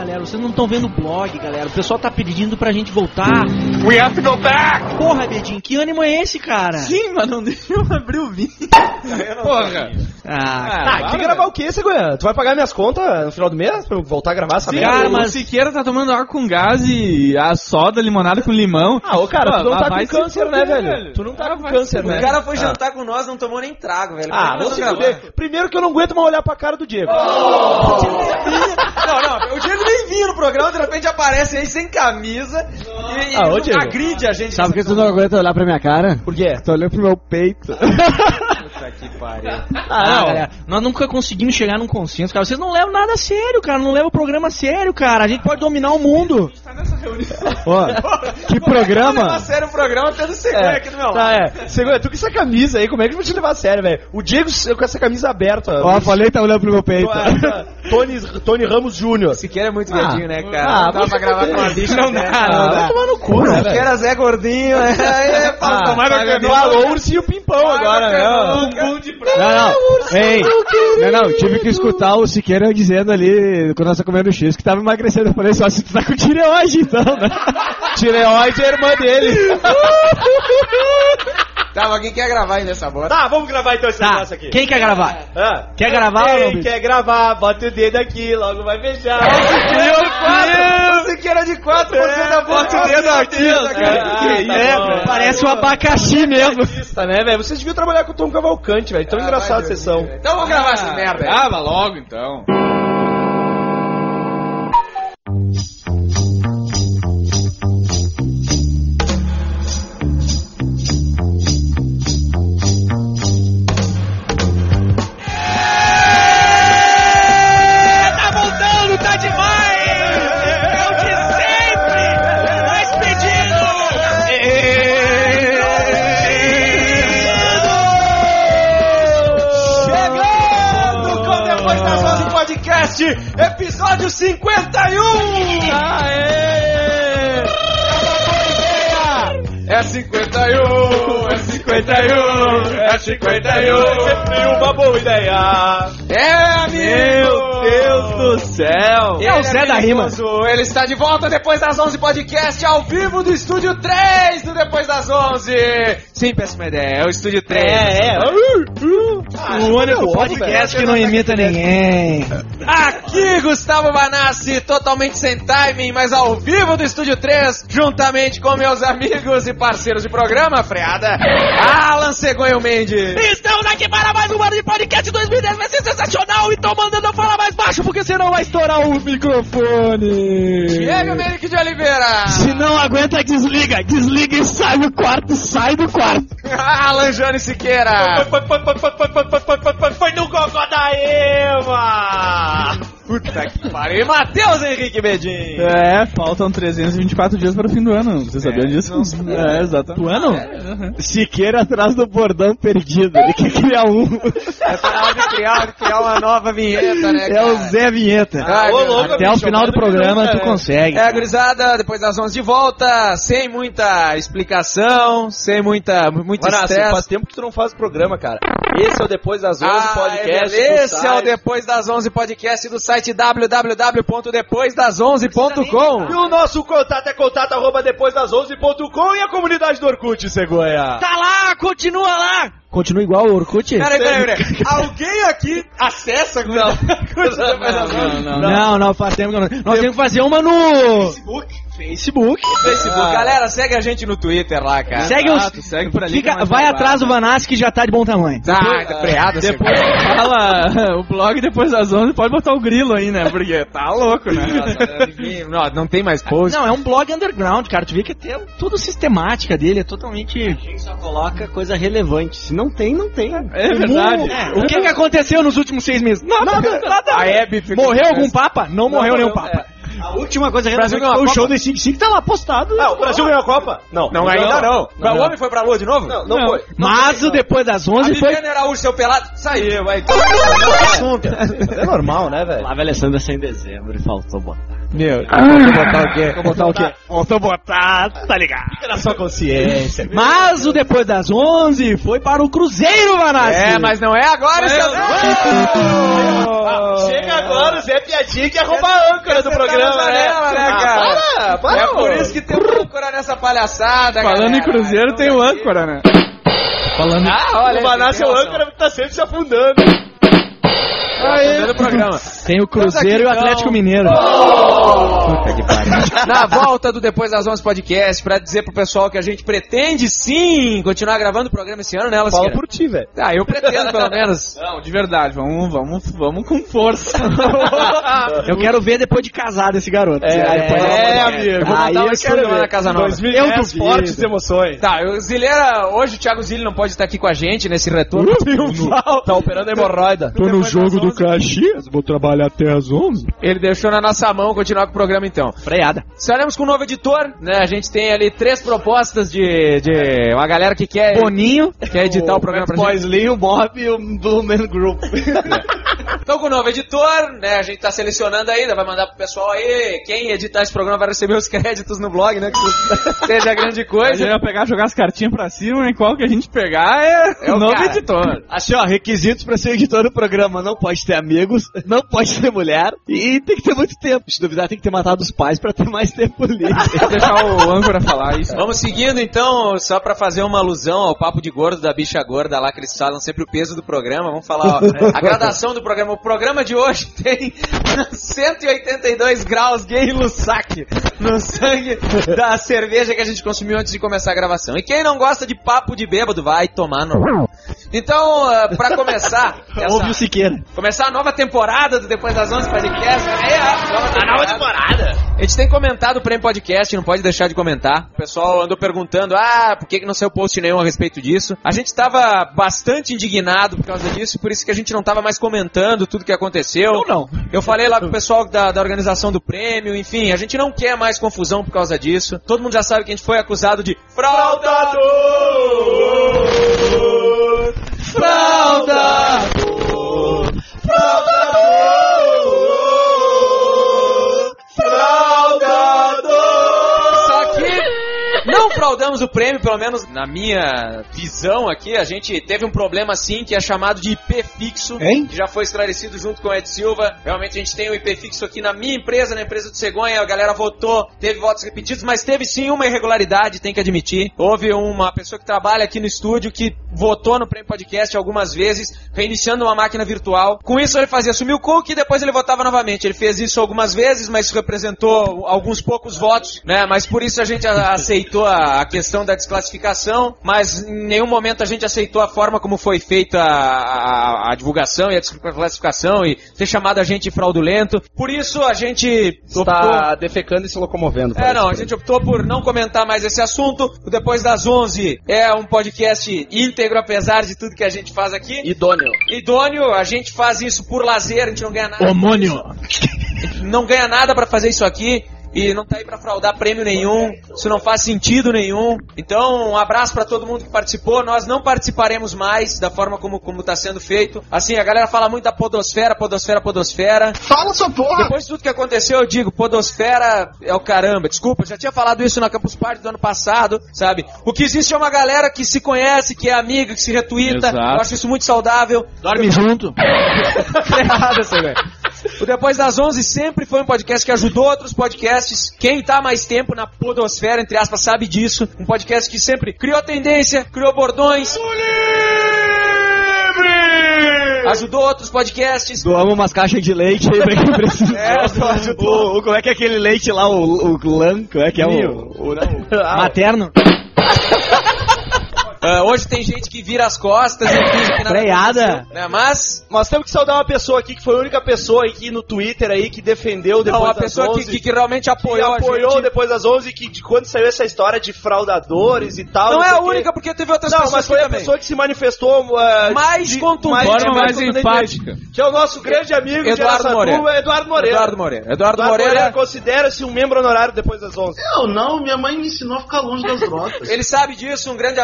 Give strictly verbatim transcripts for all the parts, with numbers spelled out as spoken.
galera, vocês não estão vendo o blog, galera. O pessoal tá pedindo pra gente voltar. We have to go back! Porra, Bedinho, que ânimo é esse, cara? Sim, mas não deixa eu abrir o vídeo. Porra! Ah, Ah, tem que gravar o quê, Seguinha? Tu vai pagar minhas contas no final do mês pra eu voltar a gravar essa merda? Cara, mas- mas o Siqueira tá tomando água com gás e a soda, limonada com limão. Ah, ô cara, Pô, tu não tá vai com se câncer, fuder, né, velho? velho? Tu não tá Ah, com vai câncer, se né? O cara foi jantar com nós, não tomou nem trago, velho. Ah, Como é que vamos nós se vamos fuder. gravar? Primeiro que eu não aguento mais olhar pra cara do Diego. Não, não, o Diego nem vinha no programa, de repente aparece aí sem camisa e, Ah, ô, e Diego. agride a gente. Sabe por que tu não aguenta olhar pra minha cara? Por quê? Tu olhou pro meu peito. Puta que pariu. Ah, galera, nós nunca conseguimos chegar num consenso, cara. Vocês não levam nada a sério, cara. Não levam o programa a sério, cara. A gente pode dominar o mundo. Ó, que programa? Levar a sério o programa tendo cegonha aqui do meu lado. Tá, é. Seguinha, tu com essa camisa aí, como é que eu vou te levar a sério, velho? O Diego com essa camisa aberta. Ó, falei, tá olhando pro meu peito. Tony, Tony Ramos Júnior. Siqueira é muito Ah. gadinho, né, cara? Ah, não dá pra gravar com uma bicha. Não dá, dessa. não dá. Vai tomar no cu, né, velho? Siqueira Zé Gordinho. Aí é pra Ah, tomar paga- no no alô, ursinho pimpão agora, né? Um de prato. Não, não. Ei, não, não, tive que escutar o Siqueira dizendo ali, quando nós tá comendo X, que tava emagrecendo. Eu falei só, se tu tá com tireoide, então, né? Tireoide é a irmã dele. Tá, mas quem quer gravar ainda essa bota? Tá, vamos gravar então esse Tá, negócio aqui. quem quer gravar? Ah. Quer gravar ou não, Quem bicho? quer gravar, bota o dedo aqui, logo vai fechar. O Siqueira de quatro, você dá bota o dedo aqui. É, parece um abacaxi mesmo. Tá, né, velho? Vocês deviam trabalhar com o Tom Cavalcante, velho. Tão engraçada a sessão. Então vamos gravar essa merda aí. Grava logo, então. Tá voltando, tá demais! É o de sempre! Mais Chegando com Depois das onze Podcast, episódio cinquenta e um! Aê! É cinquenta e um, é cinquenta e um, é cinquenta e um. Sempre uma boa ideia. É, amigo! Meu Deus do céu! É o Zé da Rima. Ele está de volta Depois das onze Podcast, ao vivo do Estúdio três do Depois das onze. Sim, péssima ideia, é o Estúdio três. É, é. O único podcast que não imita ninguém. Aqui, Gustavo Banassi, totalmente sem timing, mas ao vivo do Estúdio três, juntamente com meus amigos e parceiros de programa, freada, Alan Cegonha Mendes. Estamos aqui para mais um ano de podcast dois mil e dez, vai ser sensacional, então mandando eu falar mais baixo, porque senão vai estourar o microfone. Diego Merick de Oliveira. Se não aguenta, desliga. Desliga e sai do quarto, sai do quarto. Alan Jane Siqueira. Foi no gogó da Eva. Puta que pariu. E Matheus Henrique Bedin. É, faltam trezentos e vinte e quatro dias para o fim do ano. Você sabia disso? É, exatamente. Do ano? Siqueira atrás do bordão perdido. Ele quer criar um. É pra hora de criar, de criar uma nova vinheta, né, É cara? o Zé Vinheta. Ai, meu Deus. Até o final do programa tu consegue. É, gurizada, depois das onze de volta, sem muita explicação, sem muita, muito Mano, estresse. faz tempo que tu não faz programa, cara. Esse é o Depois das onze Ah, podcast. é, do esse é o site. Depois das onze podcast do site w w w ponto depois das onze ponto com. E o nosso contato é contato arroba depois das onze ponto com e a comunidade do Orkut, Cegonha. Tá lá, continua lá. Continua igual o Orkut? Peraí, peraí, peraí. Alguém aqui acessa não. Depois das onze? Não, não, faz tempo que eu não. Nós temos que fazer uma no Facebook. Facebook. Facebook. Galera, segue a gente no Twitter lá, cara. Segue os. Exato, segue por ali. Fica, que é mais vai barato. atrás do Vanassi que já tá de bom tamanho. Ah, tá freada, Depois fala o blog depois das onze, pode botar o grilo aí, né? Porque tá louco, né? Não, não tem mais post. Não, é um blog underground, cara. Tu vê que tem tudo sistemática dele, é totalmente. gente só coloca coisa relevante. Se não tem, não tem. É verdade. É, o que que aconteceu nos últimos seis meses? Nada, nada. A Hebe ficou- Morreu algum papa? Não, morreu nenhum morreu, papa. A última coisa Brasil relevante ganhou a foi o Copa. show do cinco cinco, tá lá postado. Ah, o Brasil ganhou a Copa? Não. Não, ainda não. Não, O não. homem foi pra lua de novo? Não, não, Não. foi. Mas o depois das A onze foi. Viviane Araújo, seu pelado, saiu, vai. Assunto. É normal, né, velho? Flávia Alessandra sem dezembro e faltou botar. Meu, vou botar o quê? Vou botar o quê? Faltou botar, tá ligado? Fica na sua consciência. Mas o depois das onze foi para o Cruzeiro, Vanassi. É, mas não é agora, seu... Ah, chega agora o Zé Piadinha que ia roubar a âncora do programa, tá né? janela, né, cara? Ah, para, para, É pô. por isso que tem um âncora nessa palhaçada, Falando galera. em Cruzeiro, tem o âncora, né? Falando Ah, olha, O Banassi é o tem razão. âncora que tá sempre se afundando. Aí, do programa. tem o Cruzeiro e o Então- Atlético Mineiro. Puta que pariu. Na volta do Depois das onze Podcast, pra dizer pro pessoal que a gente pretende sim continuar gravando o programa esse ano, né, Lasqueira? Fala por ti, velho. Ah, eu pretendo pelo menos. Não, de verdade, vamos, vamos, vamos com força. Eu quero ver depois de casado esse garoto. É, é, amigo. Eu vou Aí montar um eu estúdio quero lá ver. na Casa Nova. dois mil e dez, Eu duvido. fortes emoções. Tá, o Zileira, hoje o Thiago Zilli não pode estar aqui com a gente nesse retorno. Tá operando a hemorroida. Tô no jogo do Caxias, vou trabalhar até as onze. Ele deixou na nossa mão continuar com o programa então. Freada. Estaremos com um novo editor, né? A gente tem ali três propostas de, de uma galera que quer, Boninho, quer editar o, programa pra gente. Boys Lee, o Mob e o Blue Man Group. Então com o novo editor, né? A gente tá selecionando ainda, vai mandar pro pessoal aí. Quem editar esse programa vai receber os créditos no blog, né? Que seja grande A coisa. gente vai pegar, jogar as cartinhas pra cima, e qual que a gente pegar é, É o o novo cara. editor. Assim, ó, requisitos pra ser editor do programa. Não pode ter amigos, não pode ter mulher e tem que ter muito tempo. Se duvidar, tem que ter matado os pais pra ter mais tempo livre. Vou deixar o âncora falar isso. Vamos seguindo então, só pra fazer uma alusão ao papo de gordo da bicha gorda lá, que eles falam sempre o peso do programa. Vamos falar, ó, a gradação do programa. O programa de hoje tem cento e oitenta e dois graus gay Lussac no sangue da cerveja que a gente consumiu antes de começar a gravação. E quem não gosta de papo de bêbado, vai tomar no... Então, uh, pra começar... essa- Ouve o Siqueira. Começar a nova temporada do Depois das onze Podcast. É, a nova temporada. A nova temporada. A gente tem comentado o Prêmio Podcast, não pode deixar de comentar. O pessoal andou perguntando, ah, por que que não saiu post nenhum a respeito disso? A gente tava bastante indignado por causa disso, por isso que a gente não tava mais comentando tudo que aconteceu. Eu não. Eu falei lá com o pessoal da, da organização do prêmio, enfim, a gente não quer mais confusão por causa disso. Todo mundo já sabe que a gente foi acusado de fraudador! Fraudador! Só que não fraudamos o prêmio, pelo menos na minha visão aqui. A gente teve um problema sim, que é chamado de I P fixo, Hein? que já foi esclarecido junto com o Ed Silva. Realmente a gente tem o I P fixo aqui na minha empresa, na empresa do Cegonha. A galera votou, teve votos repetidos, mas teve sim uma irregularidade, tem que admitir. Houve uma pessoa que trabalha aqui no estúdio que votou no Prêmio Podcast algumas vezes, reiniciando uma máquina virtual. Com isso ele fazia sumir o cookie e depois ele votava novamente. Ele fez isso algumas vezes, mas isso representou alguns poucos votos, né? Mas por isso a gente a- aceitou a, a questão da desclassificação, mas em nenhum momento a gente aceitou a forma como foi feita a, a- a divulgação e a desclassificação e ter chamado a gente de fraudulento. Por isso a gente Tá defecando e se locomovendo. é, não, a gente optou por não comentar mais esse assunto. O Depois das onze é um podcast íntegro, apesar de tudo que a gente faz aqui. Idôneo. Idôneo, a gente faz isso por lazer, a gente não ganha nada. Homônio. Não ganha nada pra fazer isso aqui. E não tá aí pra fraudar prêmio nenhum. Isso não faz sentido nenhum. Então, um abraço pra todo mundo que participou. Nós não participaremos mais da forma como, como tá sendo feito. Assim, a galera fala muito da podosfera, podosfera, podosfera. Fala sua porra! Depois de tudo que aconteceu, eu digo, podosfera é o caramba. Desculpa, eu já tinha falado isso na Campus Party do ano passado, sabe? O que existe é uma galera que se conhece, que é amiga, que se retuita. Exato. Eu acho isso muito saudável. Dorme junto. Errado essa, velho. O Depois das onze sempre foi um podcast que ajudou outros podcasts. Quem tá mais tempo na podosfera, entre aspas, sabe disso. Um podcast que sempre criou tendência, criou bordões. Ajudou outros podcasts. Doamos umas caixas de leite aí pra quem precisa. É, o, o- como é que é aquele leite lá, o, o Lan, como é que é o, o, não, o materno? Ah, hoje tem gente que vira as costas e finge que nada Freada. aconteceu, né? Mas Nós temos que saudar uma pessoa aqui que foi a única pessoa aqui no Twitter aí que defendeu depois não, a das pessoa que, onze. que, que realmente que apoiou, apoiou a gente. depois das onze, que de quando saiu essa história de fraudadores e tal. Não é sei a o quê. única, porque teve outras Não, pessoas mas foi aqui a também. pessoa que se manifestou uh, Mais de- contundente, forma mais contundente, empática. que é o nosso grande amigo de Eduardo Araçatuba, Moreira. Eduardo Moreira. Eduardo Moreira. Eduardo, Eduardo Moreira, Moreira considera-se um membro honorário depois das onze. Eu não, minha mãe me ensinou a ficar longe das drogas. ele sabe disso. Um grande abraço pro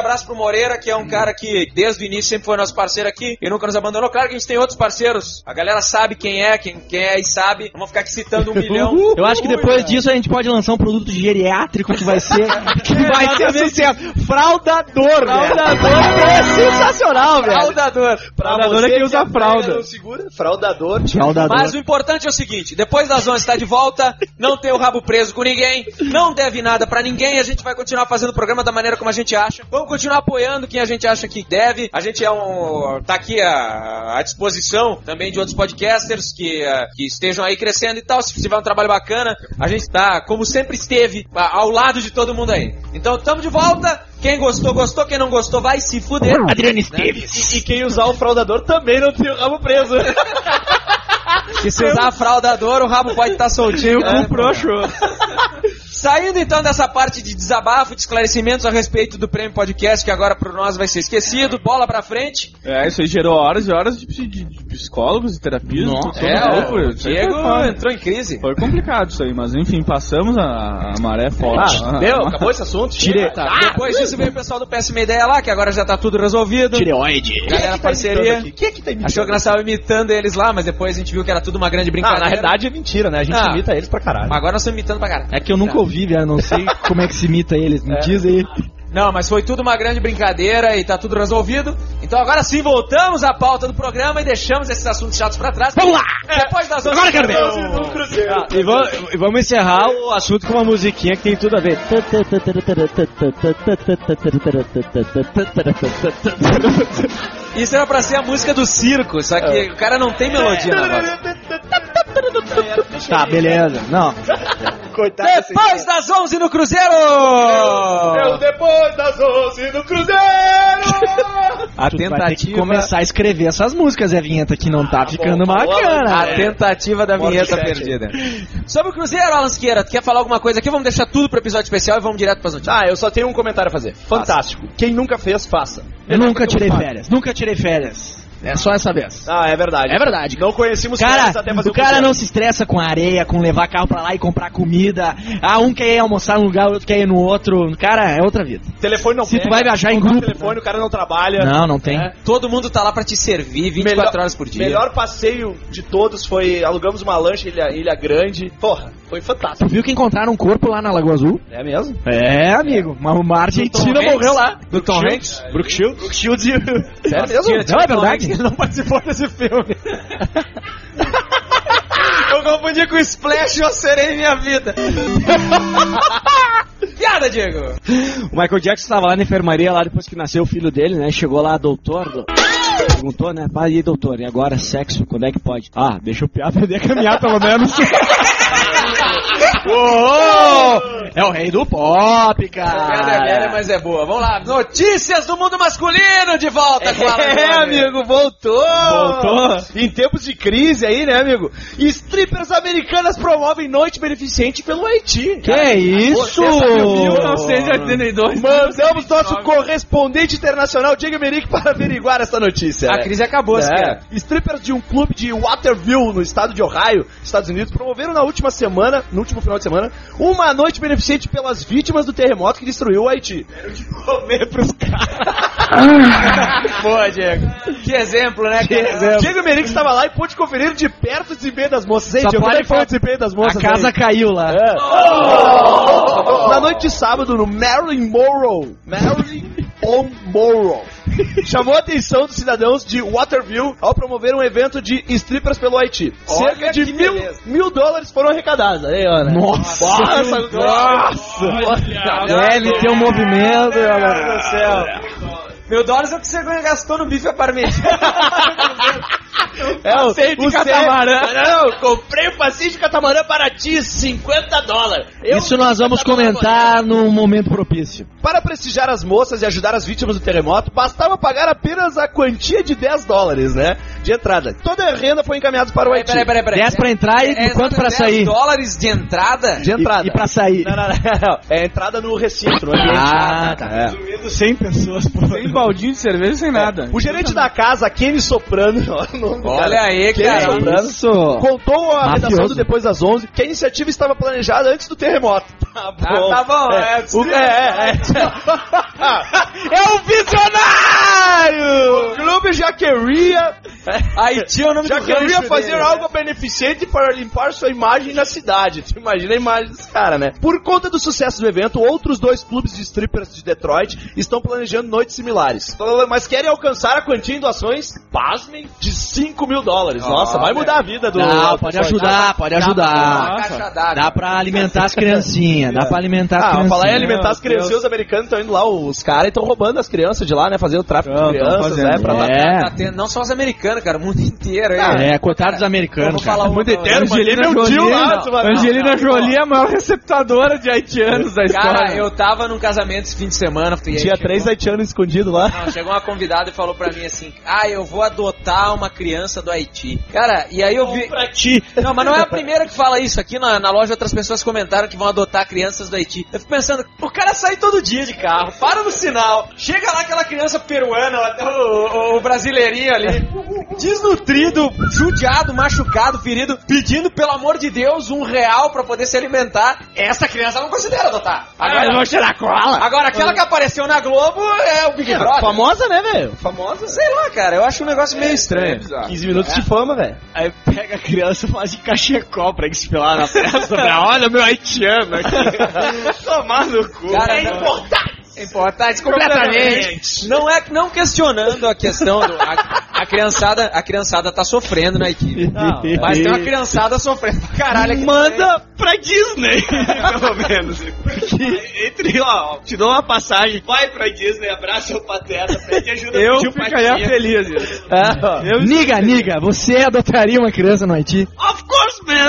Moreira, que é um cara que desde o início sempre foi nosso parceiro aqui e nunca nos abandonou. Claro que a gente tem outros parceiros. A galera sabe quem é, quem, quem é e sabe. Vamos ficar aqui citando um milhão. Eu acho que depois disso a gente pode lançar um produto geriátrico que vai ser que vai ser sucesso. Fraudador, Fraudador é sensacional, velho. Fraudador. Fraudador é quem usa fralda. Não segura. Fraudador. Fraudador. Mas o importante é o seguinte, depois das onze está de volta, não tem o rabo preso com ninguém, não deve nada pra ninguém, a gente vai continuar fazendo o programa da maneira como a gente acha. Vamos continuar apoiando quem a gente acha que deve. A gente é um tá aqui à, à disposição também de outros podcasters que, uh, que estejam aí crescendo e tal. Se tiver um trabalho bacana, a gente tá, como sempre esteve, ao lado de todo mundo aí. Então, tamo de volta. Quem gostou, gostou. Quem não gostou, vai se fuder. Adriano Esteves. E, e quem usar o fraudador também não tem o rabo preso. Que se usar a fraudador, o rabo pode estar soltinho. O cu frouxo. Saindo então dessa parte de desabafo, de esclarecimentos a respeito do Prêmio Podcast, que agora por nós vai ser esquecido, bola pra frente. É, isso aí gerou horas e horas de, de, de psicólogos e terapias. Nossa, tudo, é, tudo, o tudo. Diego Foi, entrou em crise. foi complicado isso aí, mas enfim, passamos a, a maré forte. Ah, deu? Acabou esse assunto? Tire... Tá, depois disso veio o pessoal do Péssima Ideia lá, que agora já tá tudo resolvido. Tireoide. Galera, parceria. Quem é que tá imitando? Achou que nós estávamos imitando eles lá, mas depois a gente viu que era tudo uma grande Ah, brincadeira. na verdade é mentira, né? A gente Ah. imita eles pra caralho. Mas agora nós estamos imitando pra caralho. É que eu nunca ouvi, velho. Não sei como é que se imita eles. Me diz aí. Não, mas foi tudo uma grande brincadeira e tá tudo resolvido. Então agora sim voltamos à pauta do programa e deixamos esses assuntos chatos pra trás. Vamos lá! Depois das Agora eu quero ver. Ah, E vamos, e vamos encerrar o assunto com uma musiquinha que tem tudo a ver. Isso era pra ser a música do circo, só que o cara não tem melodia na voz. Tá, beleza. Não. Coitado. Depois das onze no Cruzeiro! Eu depois das onze no Cruzeiro! A Tu vai ter que tentativa, começar a escrever essas músicas, é vinheta que não tá ficando bom, bacana. a tentativa da Morte vinheta sete. perdida. Sobre o Cruzeiro, Alan Siqueira, tu quer falar alguma coisa aqui? Vamos deixar tudo pro episódio especial e vamos direto pras notícias. Ah, eu só tenho um comentário a fazer. Fantástico. Quem nunca fez, faça. Eu nunca tirei férias. Nunca tirei férias. É só essa vez. Ah, é verdade. É verdade. Não conhecíamos Cara, férias até fazer o cara Cruzeiro. não se estressa com areia, com levar carro pra lá e comprar comida. Ah, um quer ir almoçar num lugar, o outro quer ir no outro. Cara, é outra vida. Telefone não Se tu pega, vai viajar em tocar grupo, telefone, o cara não trabalha. Não, não tem. É. Todo mundo tá lá pra te servir vinte e quatro horas por dia. Melhor passeio de todos foi alugamos uma lancha em Ilha, Ilha Grande. Porra, foi fantástico. Tu viu que encontraram um corpo lá na Lagoa Azul? É mesmo? É, amigo. Uma, uma argentina Tom morreu Hanks? lá. Do Tom Hanks? Brooke Shields. Brooke Shields e... Sério mesmo? Tinha- Não, é Tom verdade. Hanks. Ele não participou desse filme. Eu confundi com Splash e eu serei minha vida. Piada, Diego! O Michael Jackson estava lá na enfermaria, lá depois que nasceu o filho dele, né? Chegou lá, doutor... do- Perguntou, né? Pai, e aí, doutor? E agora, sexo? Quando é que pode? Ah, deixa o piá aprender a caminhar, pelo menos. Uou! É o rei do pop, Piada é velha, cara. mas é boa. Vamos lá. Notícias do mundo masculino de volta com a Alan É, Moreira. amigo, voltou! Voltou. Em tempos de crise aí, né, amigo? Strippers americanas promovem noite beneficente pelo Haiti. Que é isso? mil novecentos e oitenta e dois. Mandamos nosso correspondente internacional, Diego Emerick, para averiguar essa notícia. A né? crise acabou, É. Siqueira. Strippers de um clube de Waterville, no estado de Ohio, Estados Unidos, promoveram na última semana, no último final de semana, uma noite beneficente pelas vítimas do terremoto que destruiu o Haiti. Comer pros caras. Boa, Diego. Que exemplo, né, cara? exemplo. Diego Emerick estava lá e pôde conferir de perto o desempenho das moças. Ei, Só Diego, como pode é que foi o falar- desempenho das moças? A casa aí? caiu lá. É. Na noite de sábado, no Marilyn Monroe, Marilyn Monroe, chamou a atenção dos cidadãos de Waterville ao promover um evento de strippers pelo Haiti. Olha Cerca de que mil, beleza. mil dólares foram arrecadados. Aí, Ana. Nossa, Nossa, nossa. Deve ter um movimento. Meu Deus do céu. Mil dólares é o que você gastou no bife parmegiana. É, o, Passeio de o catamarã. Cê- Não, comprei um passeio de catamarã para ti, cinquenta dólares. Eu- Isso nós vamos comentar num momento propício. Para prestigiar as moças e ajudar as vítimas do terremoto, bastava pagar apenas a quantia de dez dólares, né? De entrada. Toda a renda foi encaminhada para o Haiti. Peraí, peraí, peraí. dez pra entrar e É, quanto pra dez sair? dólares de entrada? De entrada. E, e pra sair? Não, não, não, não. É entrada no recinto, no ambiente. Ah, tá. É. Resumindo, cem pessoas, pô. Sem baldinho de cerveja, sem nada. O gerente da casa, Kenny Soprano, ó, o nome do Olha cara. aí, Kenny cara. Soprano, Isso. contou à Mafioso. redação do Depois das onze que a iniciativa estava planejada antes do terremoto. Ah, Ah, tá bom, é. O, é, é, é. É um visionário! O clube já queria, Haiti é o nome já do queria rancho fazer dele, algo né? beneficente para limpar sua imagem na cidade. Tu imagina a imagem desse cara, né? Por conta do sucesso do evento, outros dois clubes de strippers de Detroit estão planejando noites similares. Mas querem alcançar a quantia em doações, pasmem, de cinco mil dólares. Nossa, vai mudar a vida do... Não, pode ajudar, pode Uma ajudar. caixa d'água. Dá pra alimentar as criancinhas, dá pra alimentar as Ah, criancinhas. falar em alimentar as crianças, os americanos estão indo lá, os caras estão roubando as crianças de lá, né? Fazendo tráfico Tão, de tão crianças, fazendo. né? Pra lá. É. Tá tendo, não só os americanos, cara, o mundo inteiro. aí. É, coitados dos Eu americanos, vou falar cara. uma mundo coisa. inteiro, Angelina Meu Jolie, tio lá, não. tu vai- Angelina não, Jolie é a maior receptadora de haitianos da história. Cara, eu tava num casamento esse fim de semana. E aí Tinha chegou- três haitianos escondidos lá. Não, chegou uma convidada e falou pra mim assim: ah, eu vou adotar uma criança do Haiti. Cara, e aí eu vi. Pra ti. Não, mas não é a primeira que fala isso. Aqui na, na loja outras pessoas comentaram que vão adotar crianças do Haiti. Eu fico pensando, o cara sai todo dia de carro, para no sinal, chega lá aquela criança peruana, até o, o, o brasileirinho ali, desnutrido, judiado, machucado, ferido, pedindo, pelo amor de Deus, um real pra poder se alimentar. Essa criança não considera adotar. Agora, eu vou tirar cola. agora aquela que apareceu na Globo é o Big Brother. Famosa, né, velho? Famosa. Sei lá, cara, eu acho um negócio meio estranho. quinze minutos de fama, velho. Aí pega a criança e faz de cachecol pra desfilar na festa. Pra, olha o meu haitiano aqui. Tomar no cu. Cara, não- É importante, completamente. Não é não questionando a questão do a, a criançada, a criançada tá sofrendo na equipe. Mas tem uma criançada sofrendo pra caralho aqui. Manda pra Disney, pelo menos. Porque entre, ó, te dou uma passagem, vai pra Disney, abraça o pateta, pede ajuda Eu pro tio ficaria Patinha. feliz. Isso. Eu Niga, niga, você adotaria uma criança no Haiti? Of course, man.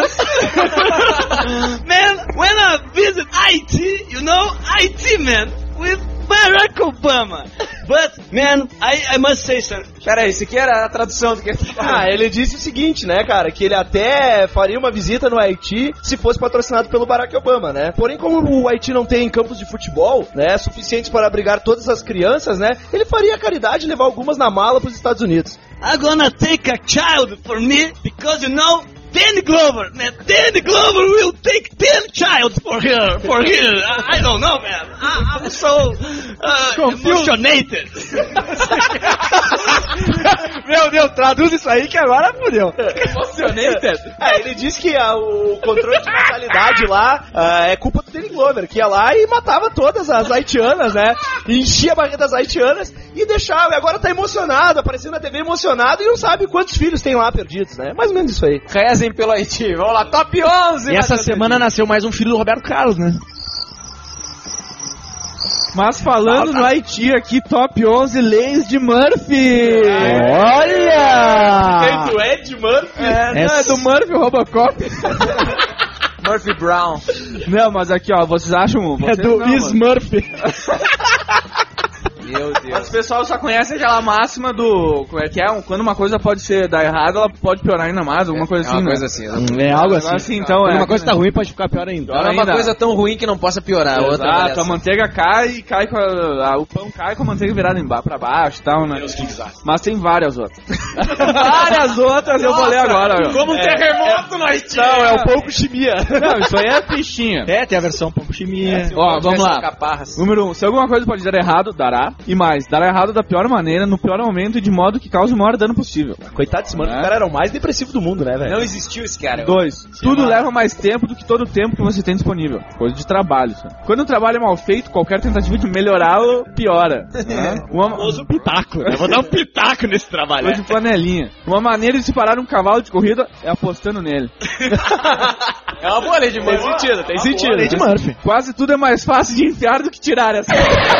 Man, when I visit Haiti, you know, Haiti, man, with Barack Obama. But, man, I, I must say something. Pera aí, isso aqui era a tradução do que ele Ah, ele disse o seguinte, né, cara, que ele até faria uma visita no Haiti se fosse patrocinado pelo Barack Obama, né? Porém, como o Haiti não tem campos de futebol, né, suficientes para abrigar todas as crianças, né, ele faria a caridade e levar algumas na mala pros Estados Unidos. I'm gonna take a child for me because, you know, Danny Glover, man, Danny Glover will take ten childs for her, for her. I, I don't know, man. I, I'm so uh, emotionated. Meu Deus, traduz isso aí que agora fudeu. Emocionated. É, ele disse que ah, o controle de natalidade lá ah, é culpa do Danny Glover, que ia lá e matava todas as haitianas, né? E enchia a barriga das haitianas e deixava. E agora tá emocionado, aparecendo na T V emocionado e não sabe quantos filhos tem lá perdidos, né? Mais ou menos isso aí. Rezem pelo Haiti. Vamos lá, top onze. E essa Matheus semana Haiti. nasceu mais um filho do Roberto Carlos, né? Mas falando no Haiti aqui, top onze leis de Murphy. Olha! do Ed Murphy. É, não, é do Murphy Robocop. Murphy Brown. Não, mas aqui, ó, vocês acham... É Vocês do não, mano. Smurf. Meu Mas Deus. o pessoal só conhece aquela máxima do... Como é que é? Um- Quando uma coisa pode ser dar errado, ela pode piorar ainda mais, alguma coisa É assim, uma né? coisa assim. Exatamente. É algo Agora assim. sim, então Quando é... uma coisa tá ruim, pode ficar pior ainda. Pior Não é uma ainda. coisa tão ruim que não possa piorar. Outra Exato, a avaliação. manteiga cai e cai com a, a- o pão cai com a manteiga virada embaixo, pra baixo e tal, né? Mas tem várias outras. várias outras eu vou ler agora. Meu. Como um terremoto no Haiti. Não, é o pouco chimia. Não, isso aí é fichinha. É, tem a versão pouco chimia. Ó, vamos lá. Caparras. Número um, se alguma coisa pode dar errado, dará. E mais, dará errado da pior maneira, no pior momento e de modo que cause o maior dano possível. Coitado desse mano, É. o cara era o mais depressivo do mundo, né, velho? Não existiu esse cara. Dois, tudo leva mais tempo do que todo o tempo que você tem disponível. Coisa de trabalho, isso. Quando o trabalho é mal feito, qualquer tentativa de melhorá-lo piora. né? Uma... Usa o pitaco, né? Vou dar um pitaco nesse trabalho. Coisa de flanelinha. Uma maneira de se parar um cavalo de corrida é apostando nele. É uma boa lei de Tem Murphy. sentido, tem sentido. Lei de Murphy. Quase tudo é mais fácil de enfiar do que tirar essa.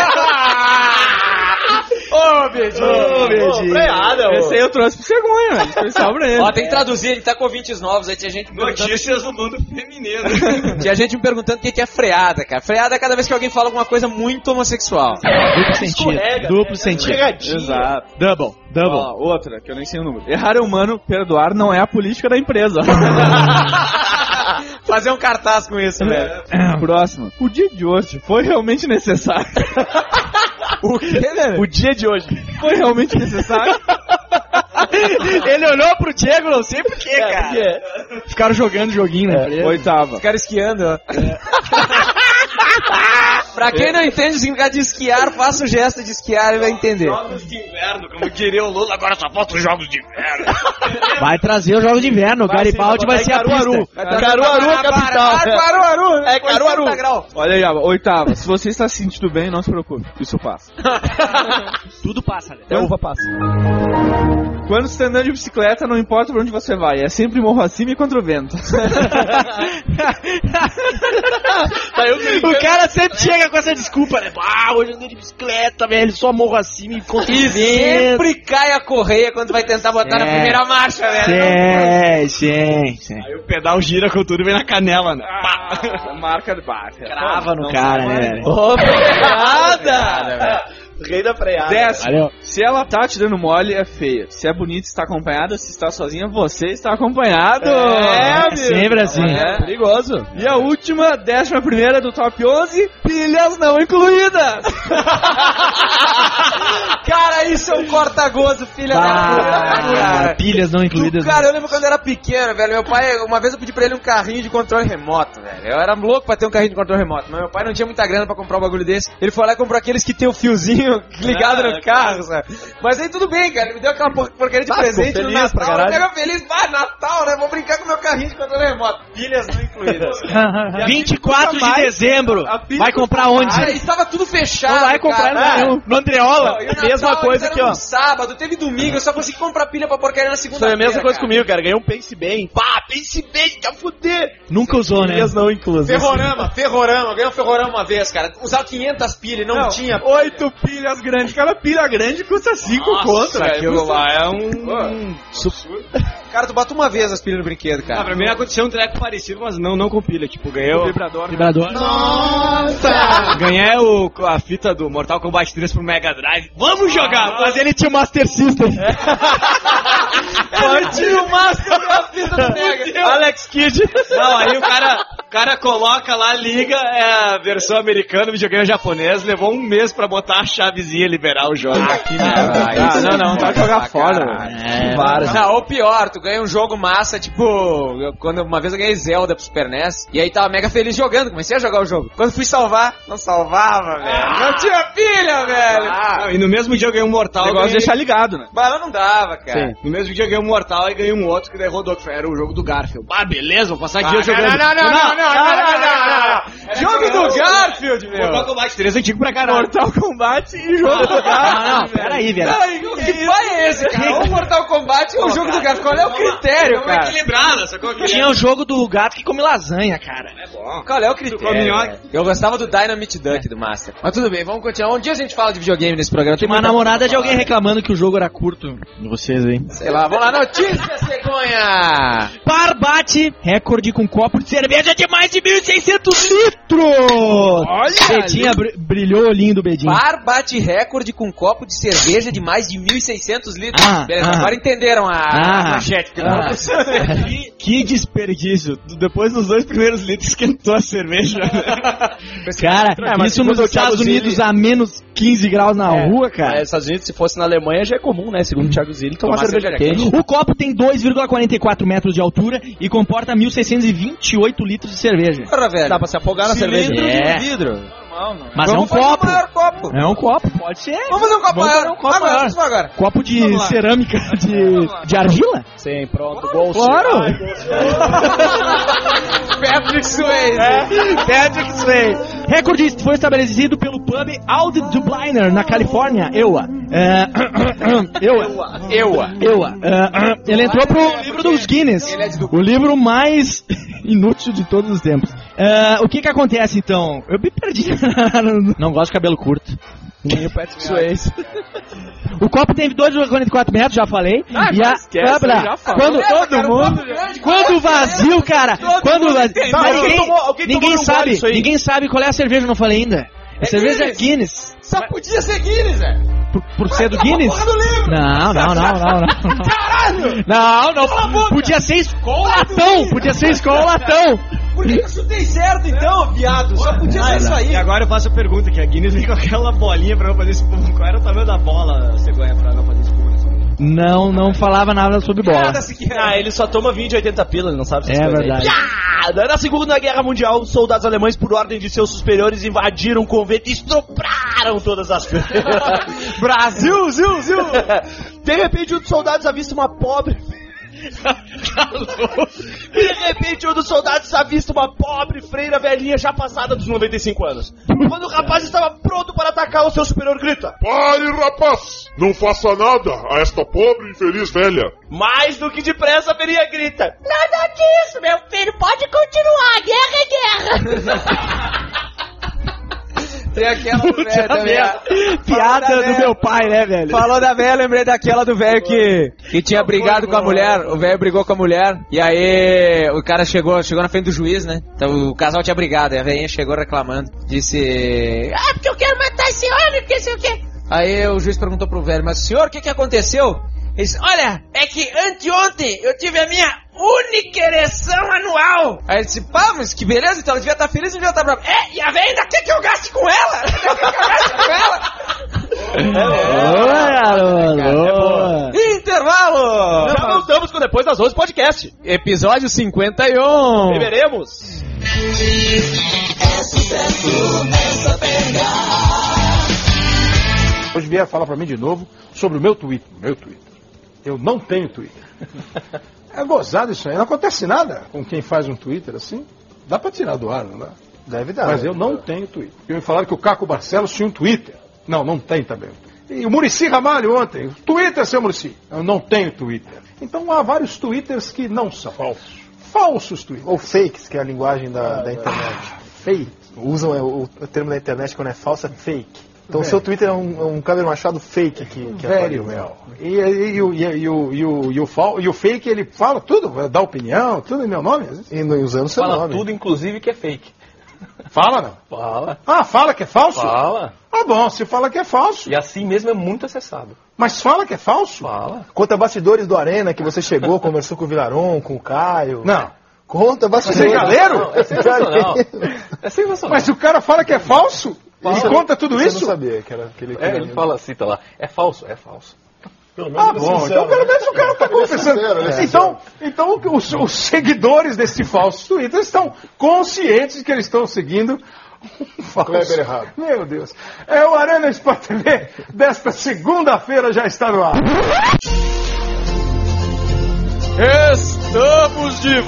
Ô, Bedinho. Ô, Bedinho. Freada, ô. Esse aí eu trouxe pro cegonha, velho. Especial pra ele. Ó, tem que traduzir, ele tá com ouvintes novos aí, tinha gente me perguntando, Notícias do mundo feminino. tinha gente me perguntando o que que é freada, cara. Freada é cada vez que alguém fala alguma coisa muito homossexual. Duplo sentido. Escorrega, Duplo né? sentido. Escorregadinho. Exato. Double. Double. Ó, outra, que eu nem sei o número. Errar é humano, perdoar não é a política da empresa. Fazer um cartaz com isso, velho. Próximo. O dia de hoje foi realmente necessário. O que, velho? O dia de hoje. Foi realmente necessário? Ele olhou pro Diego, não sei porquê, cara. É, Ficaram jogando joguinho, né? Oitava. Os caras esquiando, ó. Pra quem não entende o significado de esquiar, faça o gesto de esquiar e vai entender. Jogos de inverno, como diria o Lula, agora só falta os jogos de inverno. Vai trazer os jogos de inverno. O Garibaldi vai ser a Caruaru. pista. Caruaru é capital. Caruaru, né? É Caruaru. Olha aí, ó, oitava. Se você está se sentindo bem, não se preocupe. Isso passa. Tudo passa, né? É uva passa. Quando você está andando de bicicleta, não importa pra onde você vai. É sempre morro acima e contra o vento. O cara sempre chega com essa desculpa, né? Ah, hoje eu andei de bicicleta, velho. Só morro acima e contra o E vento. sempre cai a correia quando vai tentar botar É. na primeira marcha, velho. Sim, sim, sim. Aí o pedal gira com tudo e vem na canela, né? Marca de barca. Crava no cara, né, velho? Obrigada! Rei da freada. Décimo. Valeu. Se ela tá te dando mole, é feia. Se é bonita, está acompanhada. Se está sozinha, você está acompanhado. É, sempre assim. É. Perigoso. E a última, décima primeira do top onze, pilhas não incluídas. Cara, isso é um corta-gozo, filha da puta, Ah, cara. pilhas não incluídas. Cara, eu lembro quando eu era pequeno, velho. Meu pai, uma vez eu pedi pra ele um carrinho de controle remoto, velho. Eu era louco pra ter um carrinho de controle remoto, mas meu pai não tinha muita grana pra comprar um bagulho desse. Ele foi lá e comprou aqueles que tem o fiozinho ligado no carro, sabe? Mas aí tudo bem, cara. Ele me deu aquela por- porcaria de Ah, presente ficou no feliz pra Natal. Eu caralho. pego feliz, ah, Natal, né? Vou brincar com meu carrinho de controle remoto. Pilhas não incluídas. vinte e quatro de dezembro. A pilha Vai comprar onde? Cara, estava tudo fechado. Não vai comprar cara. no, no Andreola. E o Natal, Mesma coisa era aqui, ó. no sábado, teve domingo, eu só consegui comprar pilha pra porcaria na Foi segunda-feira. a mesma coisa cara. comigo, cara. Ganhei um Pense Bem. Pá, Pense Bem, tá fuder. Nunca usou, né? Pilhas não inclusas. Ferrorama, Ferrorama, ganhei um Ferrorama uma vez, cara. Usava quinhentas pilhas, não, Não, tinha. Oito pilhas grandes. Cada pilha grande custa cinco conto. Nossa, aquilo Custa- lá é um... Cara, tu bota uma vez as pilhas no brinquedo, Ah, cara. pra mim aconteceu um treco parecido, mas não, não com pilha. Tipo, ganhei o... Vibrador. Vibrador. Ganhei o, a fita do Mortal Kombat três pro Mega Drive. Vamos jogar! Mas ele tinha o Master System. Ele tinha o Master da fita do Mega. Alex Kidd. Não, aí o cara, o cara coloca lá, liga, é a versão americana, videogame japonês, levou um mês pra botar a chavezinha e liberar o jogo. Ah, que Ah, não, não, tá jogar fora, velho. É, Vários. Não, ou pior, tu ganha um jogo massa, tipo, eu- quando uma vez eu ganhei Zelda pro Super N E S, e aí tava mega feliz jogando, comecei a jogar o jogo. Quando fui salvar, não salvava, velho. Não tinha pilha, velho. Não, e no mesmo dia eu ganhei um Mortal. O negócio de ganhei... deixar ligado, né? Mas não dava, cara. No mesmo dia eu ganhei um Mortal e ganhei um outro que daí rodou, que era o jogo do Garfield. Ah, beleza, vou passar dia Ah, jogando. não, não, não, não, não, não, não, não, não. Jogo do Garfield, meu. Mortal Kombat três é antigo pra caralho. Mortal Kombat e jogo do Não, gato. não, peraí, velho. Peraí, que pai é esse, cara? Ou Mortal Kombat ou o jogo do Garfield? Qual é o critério, Vamos cara? equilibrada, sacou? Que Tinha o jogo do gato que come lasanha, cara. Qual é o critério? come nhoque. velho? Eu gostava do Dynamite Duck do Master. Mas tudo bem, vamos continuar. Um dia a gente fala de videogame nesse programa. Tem Uma muita namorada coisa de pra alguém falar. reclamando que o jogo era curto. De vocês aí. Sei lá, vamos lá, notícia, cegonha! Par bate recorde com copo de cerveja de mais de mil e seiscentos litros! Olha Bedinha br- brilhou o olhinho do Bedinho. Par bate recorde com copo de cerveja de mais de mil e seiscentos litros. Ah, Beleza, ah. agora entenderam a, a Ah, manchete. Que ah. que, que desperdício. Depois dos dois primeiros litros esquentou a cerveja. Cara, É, mas isso nos segundo o Estados Thiago Unidos Zilli- a menos quinze graus na rua, cara. Nos Estados Unidos, se fosse na Alemanha, já é comum, né? Segundo o Thiago Zilli, tomar, Tomar cerveja cerveja quente. O copo tem dois vírgula quarenta e quatro metros de altura e comporta mil seiscentos e vinte e oito litros de cerveja. Porra, velho. Dá pra se afogar na cerveja. Cilindro É. de vidro. Normal, não é? Mas Vamos é um fazer copo. um maior copo. É um copo, pode ser. Vamos fazer um copo Vamos maior. fazer um copo agora, maior. vamos agora. Copo de Vamos lá. cerâmica de, de argila? Sim, pronto. Bolso. Claro. Ai, Patrick Swayze. Patrick Swayze. Recorde foi estabelecido pelo pub Audi Dubliner, na Califórnia, Ewa. É, Ewa. Ewa. Ewa. É, ele entrou pro livro dos Guinness, Ele é de o livro mais inútil de todos os tempos. É, o que que acontece, então? Eu me perdi. Não gosto de cabelo curto. Nem o Patrick Swayze. O copo tem dois vírgula quarenta e quatro metros, já falei. Ah, e a esquece, câmera, já falou. quando É, todo cara, o mundo, copo grande, quando copo vazio, cara, quando vazio, entendeu. Mas Alguém ninguém, tomou- alguém ninguém tomou no gole sabe, isso aí. ninguém sabe qual é a cerveja, eu não falei ainda. A É cerveja Guinness. é Guinness. Só podia ser Guinness, velho. Por, por ser do tá Guinness? porra do livro. Não, não, não, não, não. Caralho! Não, não. Podia ser escolatão. Podia ser escolatão. Por que eu chutei certo então, viado? Só podia ser isso aí. E agora eu faço a pergunta, que a Guinness vem com aquela bolinha pra não fazer espuma. Qual era o tamanho da bola, cegonha, pra não fazer espuma nessa bola? não, não falava nada sobre bola. Ah, ele só toma vinho de oitenta pila, ele não sabe se É verdade. Piada! Na Segunda Guerra Mundial, os soldados alemães, por ordem de seus superiores, invadiram o convento e estupraram todas as pessoas. Brasil, ziu, ziu! De repente, um dos soldados avista uma pobre... De repente, um dos soldados avista uma pobre freira velhinha já passada dos noventa e cinco anos. Quando o rapaz estava pronto para atacar, o seu superior grita: Pare, rapaz! Não faça nada a esta pobre e infeliz velha. Mais do que depressa, a velhinha grita: Nada disso, meu filho, pode continuar, guerra é guerra. Tem aquela do velho também. Piada do velha. Meu pai, né, velho? Falou da velha, lembrei daquela do velho que, que tinha brigado com a mulher. O velho brigou com a mulher. E aí o cara chegou, chegou na frente do juiz, né? Então o casal tinha brigado. E a velhinha chegou reclamando. Disse: Ah, porque eu quero matar esse homem, porque sei o quê. Aí o juiz perguntou pro velho: Mas senhor, o que que aconteceu? Ele disse: Olha, é que anteontem eu tive a minha única ereção anual. Aí ele disse: Pá, mas que beleza, então ela devia estar feliz e devia estar brava. É, e a velha ainda quer que eu gaste com ela? Ainda quer que eu gaste com ela? Boa, Intervalo! Já voltamos com Depois das onze podcast. Episódio cinquenta e um. Beberemos. Hoje vieram falar pra mim de novo sobre o meu Twitter. Meu Twitter. Eu não tenho Twitter. É gozado isso aí. Não acontece nada com quem faz um Twitter assim. Dá pra tirar do ar, não dá? Deve dar. Mas eu não tenho Twitter. E me falaram que o Caco Barcelos tinha um Twitter. Não, não tem também. E o Muricy Ramalho ontem. Twitter, seu Muricy. Eu não tenho Twitter. Então há vários Twitters que não são. Falsos. Falsos Twitters. Ou fakes, que é a linguagem da, da internet. Ah, fake. Usam o, o termo da internet quando é falso, é fake. Então o seu Twitter é um, é um Câmara Machado fake que, que Velho, meu. E, e, e, o, e, e, o, e, o, e, o, e o fake, ele fala tudo, dá opinião, tudo em meu nome. E não usando seu fala nome. Fala tudo, inclusive, que é fake. Fala, não? Fala. Ah, fala que é falso? Fala. Ah, bom, se fala que é falso. E assim mesmo é muito acessado. Mas fala que é falso? Fala. Conta bastidores do Arena, que você chegou, conversou com o Vilaron, com o Caio. Não. Conta bastidores. Você é galeiro? É sensacional. É sensacional. Mas o cara fala que é falso? Fala. E conta tudo Você isso? Eu não sabia que era aquele... É, ele fala, cita lá, é falso, é falso. Pelo menos ah, bom, sincero, então pelo menos o cara está confessando. É, então, então os, os seguidores desse falso Twitter estão conscientes de que eles estão seguindo um falso. Kleber errado. Meu Deus. É o Arena Sport T V desta segunda-feira já está no ar. Estamos de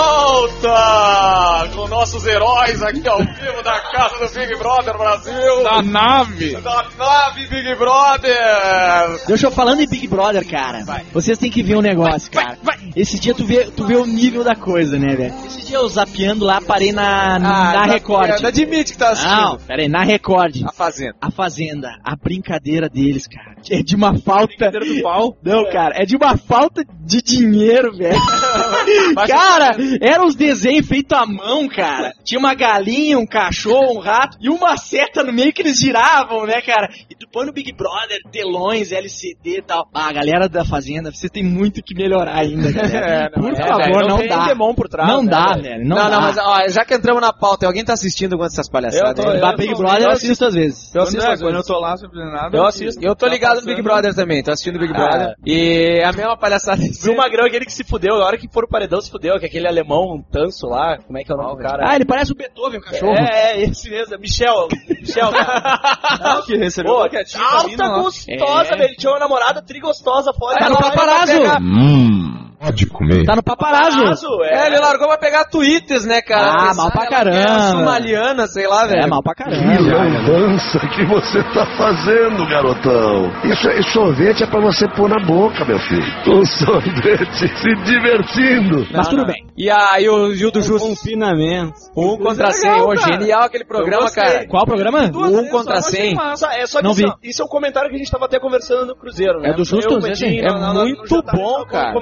volta com nossos heróis aqui ao vivo da casa do Big Brother Brasil. Da nave. Da nave Big Brother. Deixa eu falando em Big Brother, cara. Vai. Vocês têm que ver um negócio, cara. Vai, vai. Esse dia tu vê, tu vê o nível da coisa, né, velho? Esse dia eu zapeando lá, parei na, na ah, Record. Admite que tá assistindo. Não, pera aí, na Record. A Fazenda. A Fazenda. A brincadeira deles, cara. É de uma falta... Brincadeira do pau? Não, cara. É de uma falta de dinheiro, velho. Cara, eram os desenhos feitos à mão, cara. Tinha uma galinha, um cachorro, um rato e uma seta no meio que eles giravam, né, cara? E tu põe no Big Brother, telões, L C D e tal. Ah, a galera da Fazenda, você tem muito que melhorar ainda, galera. É, não, por é, favor, velho, não, não tem dá. Demon por trás, não né, dá, velho? velho. Não, Não, dá. não, mas ó, já que entramos na pauta, alguém tá assistindo com essas palhaçadas? Eu tô, Da eu Big tô, Brother eu eu assisto às vezes. Eu assisto Quando, é, às quando eu vezes. tô lá sem fazer nada, Eu assisto. Eu tô ligado no Big Brother também, tô assistindo Big Brother. Ah. E a mesma palhaçada. O Magrão, aquele que se fudeu, na hora que for o paredão se fudeu, que é aquele alemão, um tanso lá, como é que é o nome do cara? Ah, ele parece o Beethoven, o cachorro. É, é, esse mesmo, Michel. Michel, cara. que recebeu Pô, uma quietinha pra mim, alta não. gostosa, É. velho. Tinha uma namorada trigostosa fora. Tá no Ela vai paparazzo. pegar- Pode comer. Tá no paparazzo. Paparazzo, É, é. ele largou pra pegar twitters, né, cara? Ah, Essa- mal pra ela que é caramba. somaliana, sei lá, velho. É mal pra caramba. lambança que você tá fazendo, garotão. Isso é sorvete, é pra você pôr na boca, meu filho. Um sorvete, se divertindo. Mas tudo bem. E aí o Gil do Justo. Confinamento. Um contra cem. legal, Ô, cara. genial aquele programa, gostei. cara. Qual o programa? Um contra cem. Só- É só que Não assim, vi. ó, isso é um comentário que a gente tava até conversando no Cruzeiro, né? É do Justo, Eu, esse? Medinho, É na- na- no muito jantar, bom, a gente tava cara. Conversando.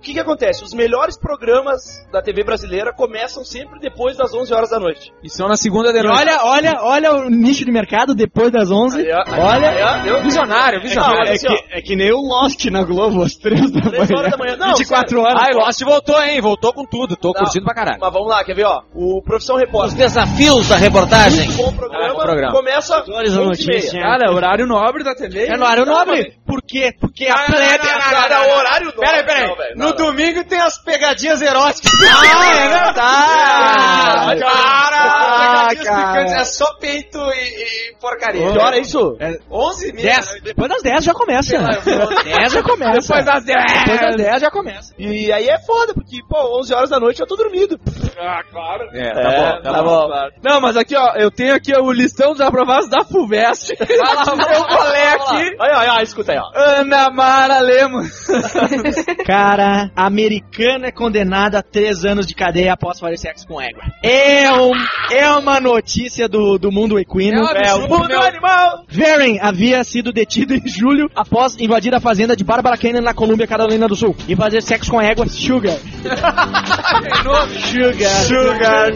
que que acontece? Os melhores programas da T V brasileira começam sempre depois das onze horas da noite. E são na segunda de E noite. olha, olha, olha o nicho de mercado depois das onze. Aí, ó, olha, aí, ó, deu- Visionário, visionário. Não, é, assim, ó, que, é que nem o Lost na Globo, às três da três horas da manhã. Não, vinte e quatro sério. horas. Ai, Lost voltou, hein? Voltou com tudo. Tô Não. curtindo pra caralho. Mas vamos lá, quer ver, ó? O Profissão Repórter. Desafios da reportagem. Bom programa, Ah, bom programa. começa às Horas da onze e meia. notícia. Cara, horário nobre da T V. É no horário nobre. Por quê? Porque a plebe... Cada horário nobre. Peraí, peraí. Não, velho, No não, não. domingo tem as pegadinhas eróticas. Ah, é verdade. Ah, cara, Ah, pegadinhas cara. picantes. É só peito e, e porcaria. Que hora é isso? onze e meia. dez. Depois das dez já começa. Sei lá, eu vou- dez já começa. Depois das dez. Depois das dez já começa. E aí é foda, porque, pô, onze horas da noite eu tô dormindo. Ah, claro. É, É, tá bom, tá, tá bom. bom. Claro. Não, mas aqui, ó, eu tenho aqui o listão dos aprovados da FUVEST. Vai lá, vai lá, Eu colei vai lá. aqui. Aí, ó, ó, escuta aí, ó. Ana Mara Lemos. Cara, a americana é condenada a três anos de cadeia após fazer sexo com égua. É, um, é uma notícia do, do mundo equino. É um É, absurdo, o mundo meu. animal. Varen havia sido detido em julho após invadir a fazenda de Barbara Canyon na Colômbia, Carolina do Sul, e fazer sexo com égua Sugar. Sugar. Sugar.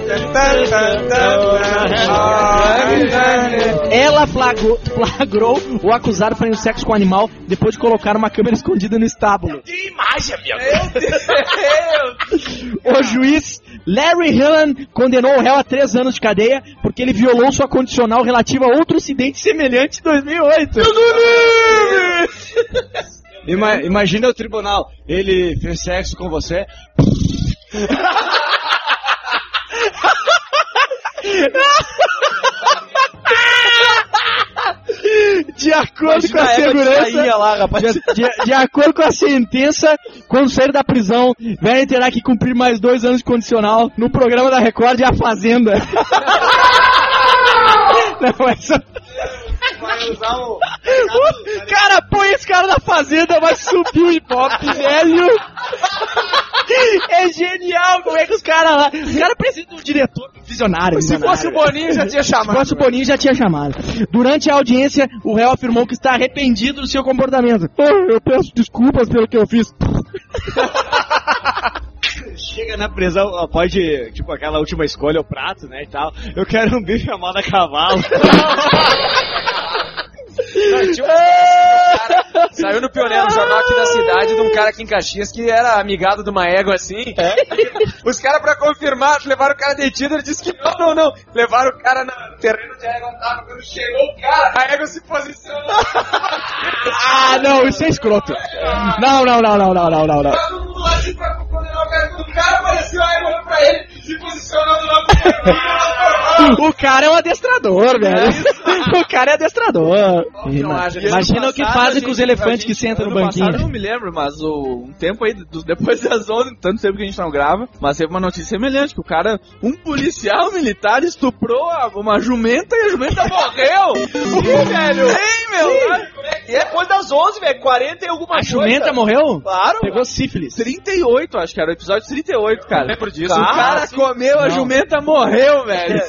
Ela flagrou, flagrou o acusado fazendo sexo com o animal depois de colocar uma câmera escondida no estábulo. Que imagem, minha O juiz Larry Hillan condenou o réu a três anos de cadeia porque ele violou sua condicional relativa a outro incidente semelhante em dois mil e oito. Ima- imagina o tribunal. Ele fez sexo com você. De acordo Imagina com a a égua de segurança, sainha lá, rapaz. de, de- de acordo com a sentença, quando sair da prisão, Varen terá que cumprir mais dois anos de condicional no programa da Record e A Fazenda. Não, essa... Vai usar o... Cara, põe esse cara na Fazenda, vai subir o hip hop, velho. É genial, como é que os caras lá... Os caras precisam de um diretor visionário. Se fosse o Boninho, já tinha Se chamado. fosse o Boninho, já tinha chamado. Durante a audiência, o réu afirmou que está arrependido do seu comportamento. Oh, eu peço desculpas pelo que eu fiz. Chega na prisão, ó, pode, tipo, aquela última escolha, o prato, né, e tal. Eu quero um bife amado a cavalo. Não, tinha um cara, saiu no Pioneiro Jornal aqui da cidade de um cara aqui em Caxias que era amigado de uma égua assim. Os caras, pra confirmar, levaram o cara detido. Ele disse que não, não, não. Levaram o cara no terreno de égua. Tava. Quando chegou o cara, a égua se posicionou. Ah, não, isso é escroto. Não, não, não, não, não, não, não, não. Todo mundo lá assim pra condenar o cara. Quando o cara apareceu, a égua olhou pra ele, se posicionando lá pro O cara é um adestrador, velho. O cara é adestrador. Não haja. Imagina o que fazem com os elefantes que sentam no ano passado, eu banquinho. não me lembro, mas o, um tempo aí, do- depois das onze, tanto tempo que a gente não grava, mas teve uma notícia semelhante, que o cara, um policial militar estuprou a- uma jumenta e a jumenta morreu! Ih, velho! Ei, meu! E é depois das onze, velho, quarenta e alguma A coisa. jumenta morreu? Claro. Pegou sífilis. trinta e oito, acho que era o episódio trinta e oito, cara. Lembro disso. O cara comeu, a Não. jumenta morreu, velho.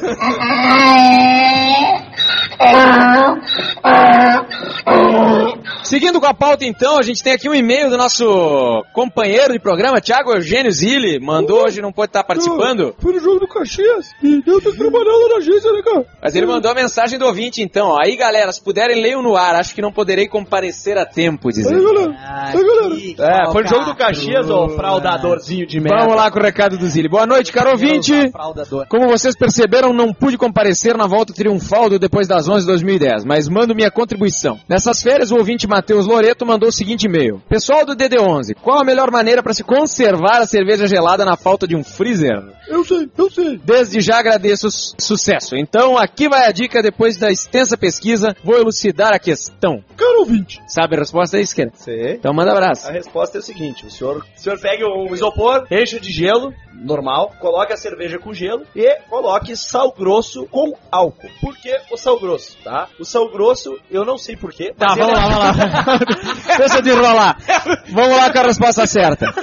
Seguindo com a pauta, então, a gente tem aqui um e-mail do nosso companheiro de programa, Thiago Eugênio Zilli. Mandou hoje, não pode estar participando. Foi no jogo do Caxias e eu tô trabalhando na agência, né, cara? Mas ele mandou a mensagem do ouvinte, então. Ó. Aí, galera, se puderem, leiam no ar. Acho que não poderei comparecer a tempo, diz ele. É, foi no jogo do Caxias, ô fraudadorzinho de merda. Vamos lá com o recado do Zilli. Boa noite, caro ouvinte. Como vocês perceberam, não pude comparecer na volta triunfal do Depois das onze de dois mil e dez, mas mando minha contribuição. Nessas férias, o ouvinte Matheus Loreto mandou o seguinte e-mail. Pessoal do D D onze, qual a melhor maneira para se conservar a cerveja gelada na falta de um freezer? Eu sei, eu sei. Desde já agradeço su- sucesso. Então, aqui vai a dica. Depois da extensa pesquisa, vou elucidar a questão. Caro ouvinte. Sabe a resposta aí, Esquerda? Sei. Então manda abraço. A resposta é o seguinte, o senhor, o senhor pega um isopor, enche de gelo, normal, coloque a cerveja com gelo e coloque sal grosso com álcool. Por que o sal grosso, tá? O sal grosso, eu não sei por quê, Tá, mas vamos ele lá, vamos lá. Deixa de enrolar. Vamos lá com a resposta certa. Então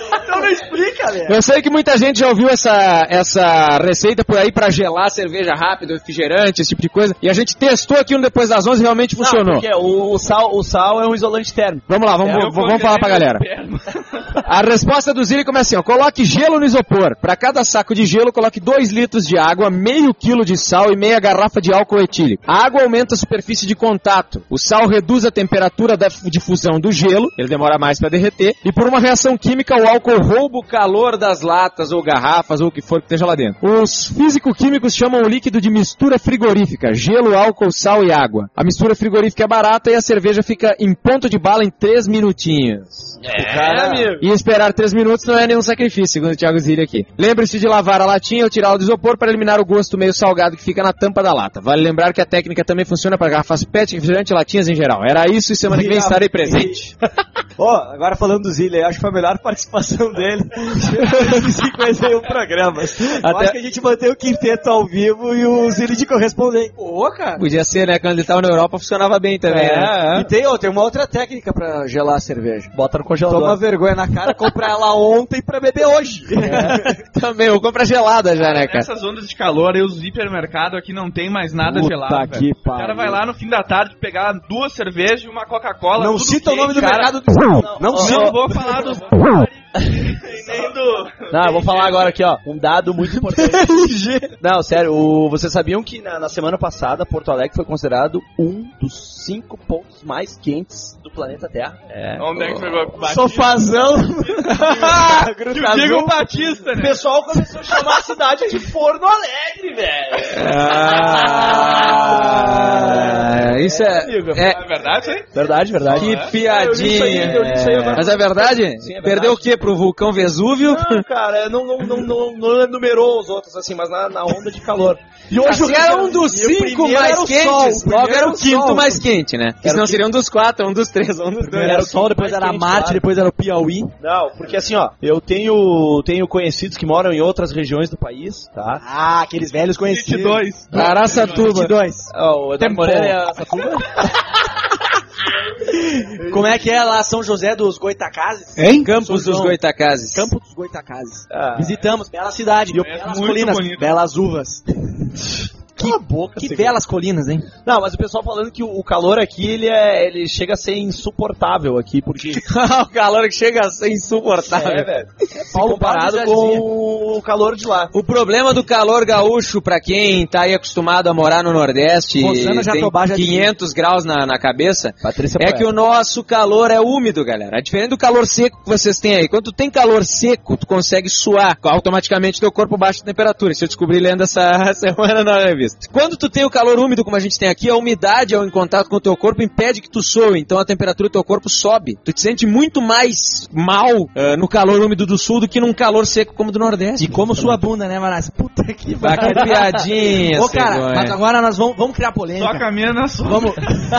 não explica, velho. Eu sei que muita gente já ouviu essa, essa receita por aí pra gelar cerveja rápido, refrigerante, esse tipo de coisa. E a gente testou aqui no Depois das onze e realmente funcionou. Não, porque o, o, sal, o sal é um isolante térmico. Vamos lá, vamos, Eu vamos falar pra galera. A resposta do Zilli começa assim, ó. Coloque gelo no isopor. Pra cada saco de gelo, coloque dois litros de água, meio quilo de sal e meia garrafa de álcool etílico. A água aumenta a superfície de contato. O sal reduz a temperatura da difusão do gelo, ele demora mais pra derreter, e por uma reação química, o álcool rouba o calor das latas ou garrafas ou o que for que esteja lá dentro. Os físico-químicos chamam o líquido de mistura frigorífica, gelo, álcool, sal e água. A mistura frigorífica é barata e a cerveja fica em ponto de bala em três minutinhos. É, cara, amigo. E esperar três minutos não é nenhum sacrifício, segundo o Thiago Zilli aqui. Lembre-se de lavar a latinha ou tirá-la do isopor para eliminar o gosto meio salgado que fica na tampa da lata. Vale lembrar que a técnica também funciona para garrafas P E T, refrigerante e latinhas em geral. Era isso e semana que vem estarei presente. Ó, oh, agora falando do Zilli, acho que foi a melhor participação dele nesses cinquenta e um programas. Até... Acho que a gente mantém o quinteto ao vivo e o Zilli de correspondente. Pô, cara. Podia ser, né? Quando ele tava na Europa funcionava bem também. É, né? é. E tem, oh, tem uma outra técnica pra gelar a cerveja. Bota no congelador. Toma vergonha na cara, comprar ela ontem pra beber hoje. É. Também, vou comprar gelada já, né, cara? Nessas ondas de calor, aí os hipermercados aqui não tem mais nada Puta gelado, que velho. O cara vai lá no fim da tarde pegar duas cervejas e uma Coca-Cola. Não cita o nome do cara. mercado do... Não, não, não, não vou falar dos... nem do... Não, eu vou falar agora aqui, ó, um dado muito importante. Não, sério, o, vocês sabiam que na, na semana passada Porto Alegre foi considerado um dos cinco pontos mais quentes do planeta Terra? É. Onde é que pegou o Batista? Sofazão. Que o Diego Batista, né? O pessoal começou a chamar a cidade de Forno Alegre, velho. Ah, isso é... Amigo, é... é verdade, hein? Verdade, verdade. Que é? piadinha. Aí, é... Mas é verdade? Sim, é verdade. Perdeu o quê? Pro vulcão Vesúvio? Não, cara, não, não, não, não, não enumerou os outros, assim, mas na, na onda de calor. E hoje assim, era um dos cinco mais quentes, logo era o quinto mais quente, né? Porque senão seria um dos quatro, um dos três, um dos dois. Era o Sol, depois era Marte, depois era o Piauí. Não, porque assim, ó, eu tenho, tenho conhecidos que moram em outras regiões do país, tá? Ah, aqueles velhos conhecidos. vinte e dois. Araçatuba. vinte e dois. Ó, o Eduardo Moreira é Araçatuba. Como é que é lá São José dos Goitacazes? Hein? Campos dos Goitacazes. Campos dos Goitacazes. Ah. Visitamos, bela cidade, É belas muito colinas, bonito. belas uvas. Que boca, Que belas colinas, hein? Não, mas o pessoal falando que o, o calor aqui, ele, é, ele chega a ser insuportável aqui, porque... O calor que chega a ser insuportável. É, velho. Paulo comparado com o calor de lá. O problema do calor gaúcho, pra quem tá aí acostumado a morar no Nordeste, Rosana Jatobá tem já quinhentos graus na, na cabeça, Patrícia é Poeta. que o nosso calor é úmido, galera. É diferente do calor seco que vocês têm aí. Quando tu tem calor seco, tu consegue suar, automaticamente teu corpo baixa a temperatura. Isso eu descobri lendo essa semana na revista. Quando tu tem o calor úmido, como a gente tem aqui, a umidade ao em contato com o teu corpo impede que tu soe, então a temperatura do teu corpo sobe. Tu te sente muito mais mal uh, no calor úmido do sul do que num calor seco como do Nordeste. E como sua bunda, né, Manassi? Puta que Vai que piadinha, Ô, cara, cegonha. mas agora nós vamos, vamos criar polêmica. Só caminha na sua. Vamos...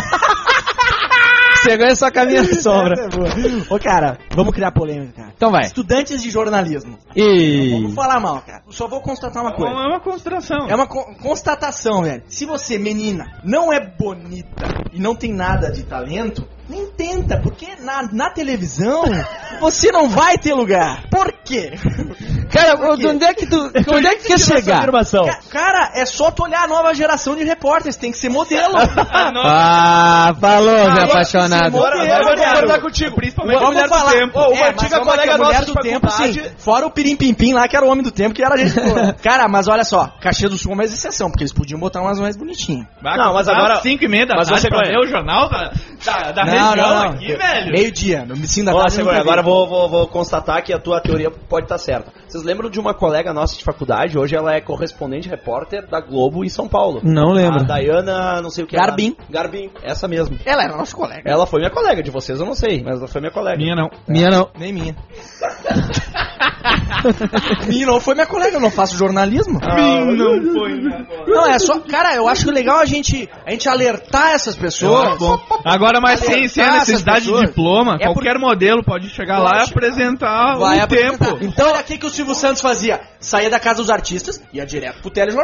Cegonha só caminha na sombra. Ô, cara, vamos criar polêmica, cara. Então vai. Estudantes de jornalismo. E... Vamos falar mal, cara. Eu só vou constatar uma coisa. Não é uma constatação. É uma co- constatação, velho. Se você, menina, não é bonita e não tem nada de talento, nem tenta, porque na, na televisão você não vai ter lugar. Por quê? Cara, onde é que tu, onde é que quer chegar? Ca- Cara, é só tu olhar a nova geração de repórteres, tem que ser modelo. Ah, falou, Zé apaixonado. Agora Modelo, eu vou cara. concordar contigo. Principalmente Vamos mulher do falar. tempo. Ô, uma É, antiga mas vamos colega aqui, a mulher nossa do de tempo, faculdade- sim. Fora o Pirim Pim Pim lá, que era o homem do tempo, que era a gente boa. Cara, mas olha só, Caxias do Sul é uma exceção, porque eles podiam botar umas mais bonitinhas. Não, mas agora- cinco e meia da Mas tarde você pra conhece. ler o jornal da, da, da Não, região não, não. aqui, velho. Meio-dia, no Micim da Ó, tarde. Segura, agora vou, vou, vou constatar que a tua teoria pode estar certa. Vocês lembram de uma colega nossa de faculdade? Hoje ela é correspondente repórter da Globo em São Paulo. Não lembro. A Dayana, não sei o que. Garbim. Ela... Garbim, essa mesmo. Ela era nossa colega. Ela foi minha colega, de vocês eu não sei, mas ela foi minha colega. Minha não. Minha não. Nem minha. Minha não foi minha colega, eu não faço jornalismo. Minha não foi, né? Não, é só. Cara, eu acho legal a gente, a gente alertar essas pessoas. Agora, mas sem, sem a Alertar necessidade essas de pessoas. diploma, É qualquer modelo pode chegar lá e Pode. apresentar Vai o apresentar. tempo. Então, olha o que, que o Silvio Santos fazia. Saía da casa dos artistas, ia direto pro telejornal.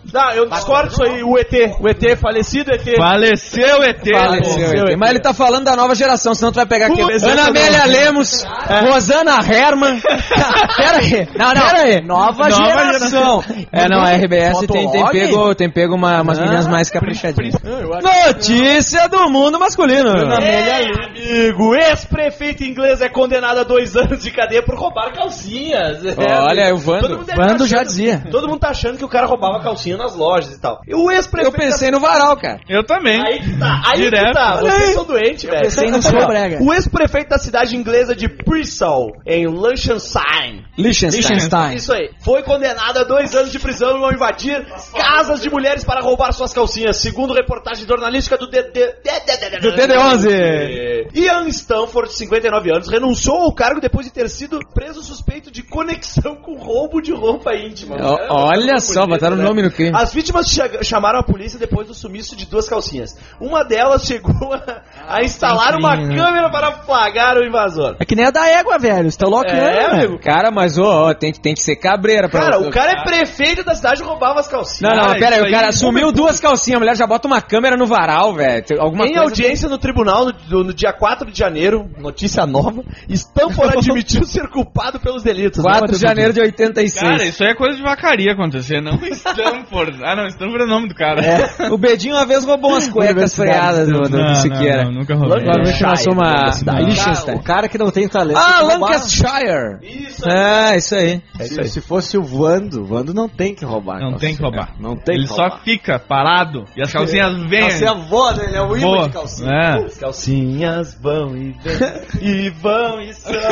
Não, eu discordo disso aí, o E T. O E T, falecido E T. Faleceu o E T. Faleceu, E T. Mas ele tá falando da nova geração, senão tu vai pegar aqui. Putz, Ana Amélia Lemos, Rosana Herman. Pera aí. Não, não. Pera aí. Nova, Nova geração. É, não, a R B S tem, tem Fotolog? pego, tem pego uma, umas meninas mais caprichadinhas. Notícia do mundo masculino. É, amigo, ex-prefeito inglês é condenado a dois anos de cadeia por roubar calcinhas. É, Olha, amigo. o Vando. Todo mundo deve Vando tá já achando- dizia. Todo mundo tá achando que o cara roubava calcinha nas lojas e tal. E o Eu ex-prefeito... pensei no varal, cara. Eu também. Aí que tá, aí Direto. que tá, Olha vocês aí. são doentes, velho. pensei no seu brega. O ex-prefeito da cidade inglesa de Bristol, em Liechtenstein. Liechtenstein. Isso aí. Foi condenado a dois anos de prisão ao invadir casas de mulheres para roubar suas calcinhas, segundo reportagem jornalística do D D... Do T D onze. Ian Stanford, de cinquenta e nove anos, renunciou ao cargo depois de ter sido preso suspeito de conexão com roubo de roupa íntima. Ó, olha só, botaram o nome no crime. As vítimas che- chamaram a polícia depois do sumiço de duas calcinhas. Uma delas chegou a, a instalar uma sim, né? câmera para flagrar o invasor. É que nem a da égua, velho. Você tá louco, É, né? amigo. Cara, mas ó, ó, tem, que- tem que ser cabreira pra... Cara, o cara é prefeito da cidade e roubava as calcinhas. Não, não, Cara, pera aí, isso o cara aí- sumiu duas calcinhas, a mulher já bota uma câmera no varal, velho. Tem Alguma Em coisa... audiência no tribunal no, no- no dia quatro de janeiro, notícia nova, Stanford admitiu ser culpado pelos delitos. quatro de janeiro de oitenta e seis. Cara, isso aí é coisa de vacaria acontecer, não Stanford. Ah, não, Stanford é o nome do cara. É. O Bedinho uma vez roubou umas cuecas freadas do, do, do Não, Siqueira. não, não, nunca roubei. Agora É. lançou uma Liechtenstein. Liechtenstein. O cara que não tem talento. Ah, tem que roubar. Lancashire. Isso É, isso aí. Se, se fosse o Vando, o Vando não tem que roubar. Não tem que roubar. Não tem Ele que só roubar. fica parado e as calcinhas vêm. Calcinha voa, né? Ele é o imã Boa. de calcinha. É. As calcinhas vão e vêm, e vão e são.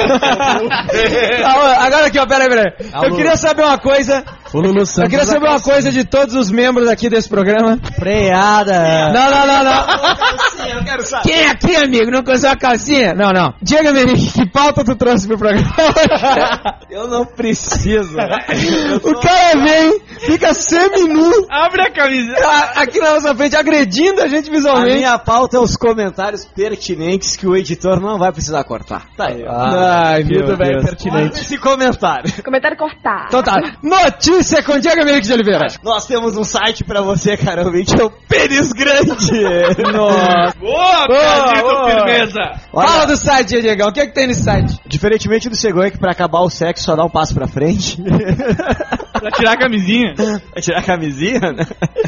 Ah, agora aqui, ó, peraí, peraí. Eu queria saber uma coisa. O Lulu Santos. Eu queria saber uma coisa de todos os membros aqui desse programa. Freada. Não, não, não, não. Quem aqui, amigo, não conseguiu a calcinha? Não, não. Diga, Menique, que pauta tu trouxe pro programa? Eu não preciso. O cara vem, fica semi-nu Abre a camisa. a- aqui na nossa frente, agredindo a gente A visualmente. minha pauta é os comentários pertinentes que o editor não vai precisar cortar. Tá aí. Ai, meu Tudo bem, Deus. pertinente. Esse comentário. Comentário cortar. Então tá, notícia com Diego Menique de Oliveira. Nós temos um site pra você, cara, ouvinte, é o Pênis Grande. Nossa. Boa, boa. Pedrito, firmeza. Fala do site, Diego. O que é que tem nesse site? Diferentemente do cegonha que pra acabar o sexo só dá um passo pra frente. Pra tirar a camisinha. Pra tirar a camisinha, né?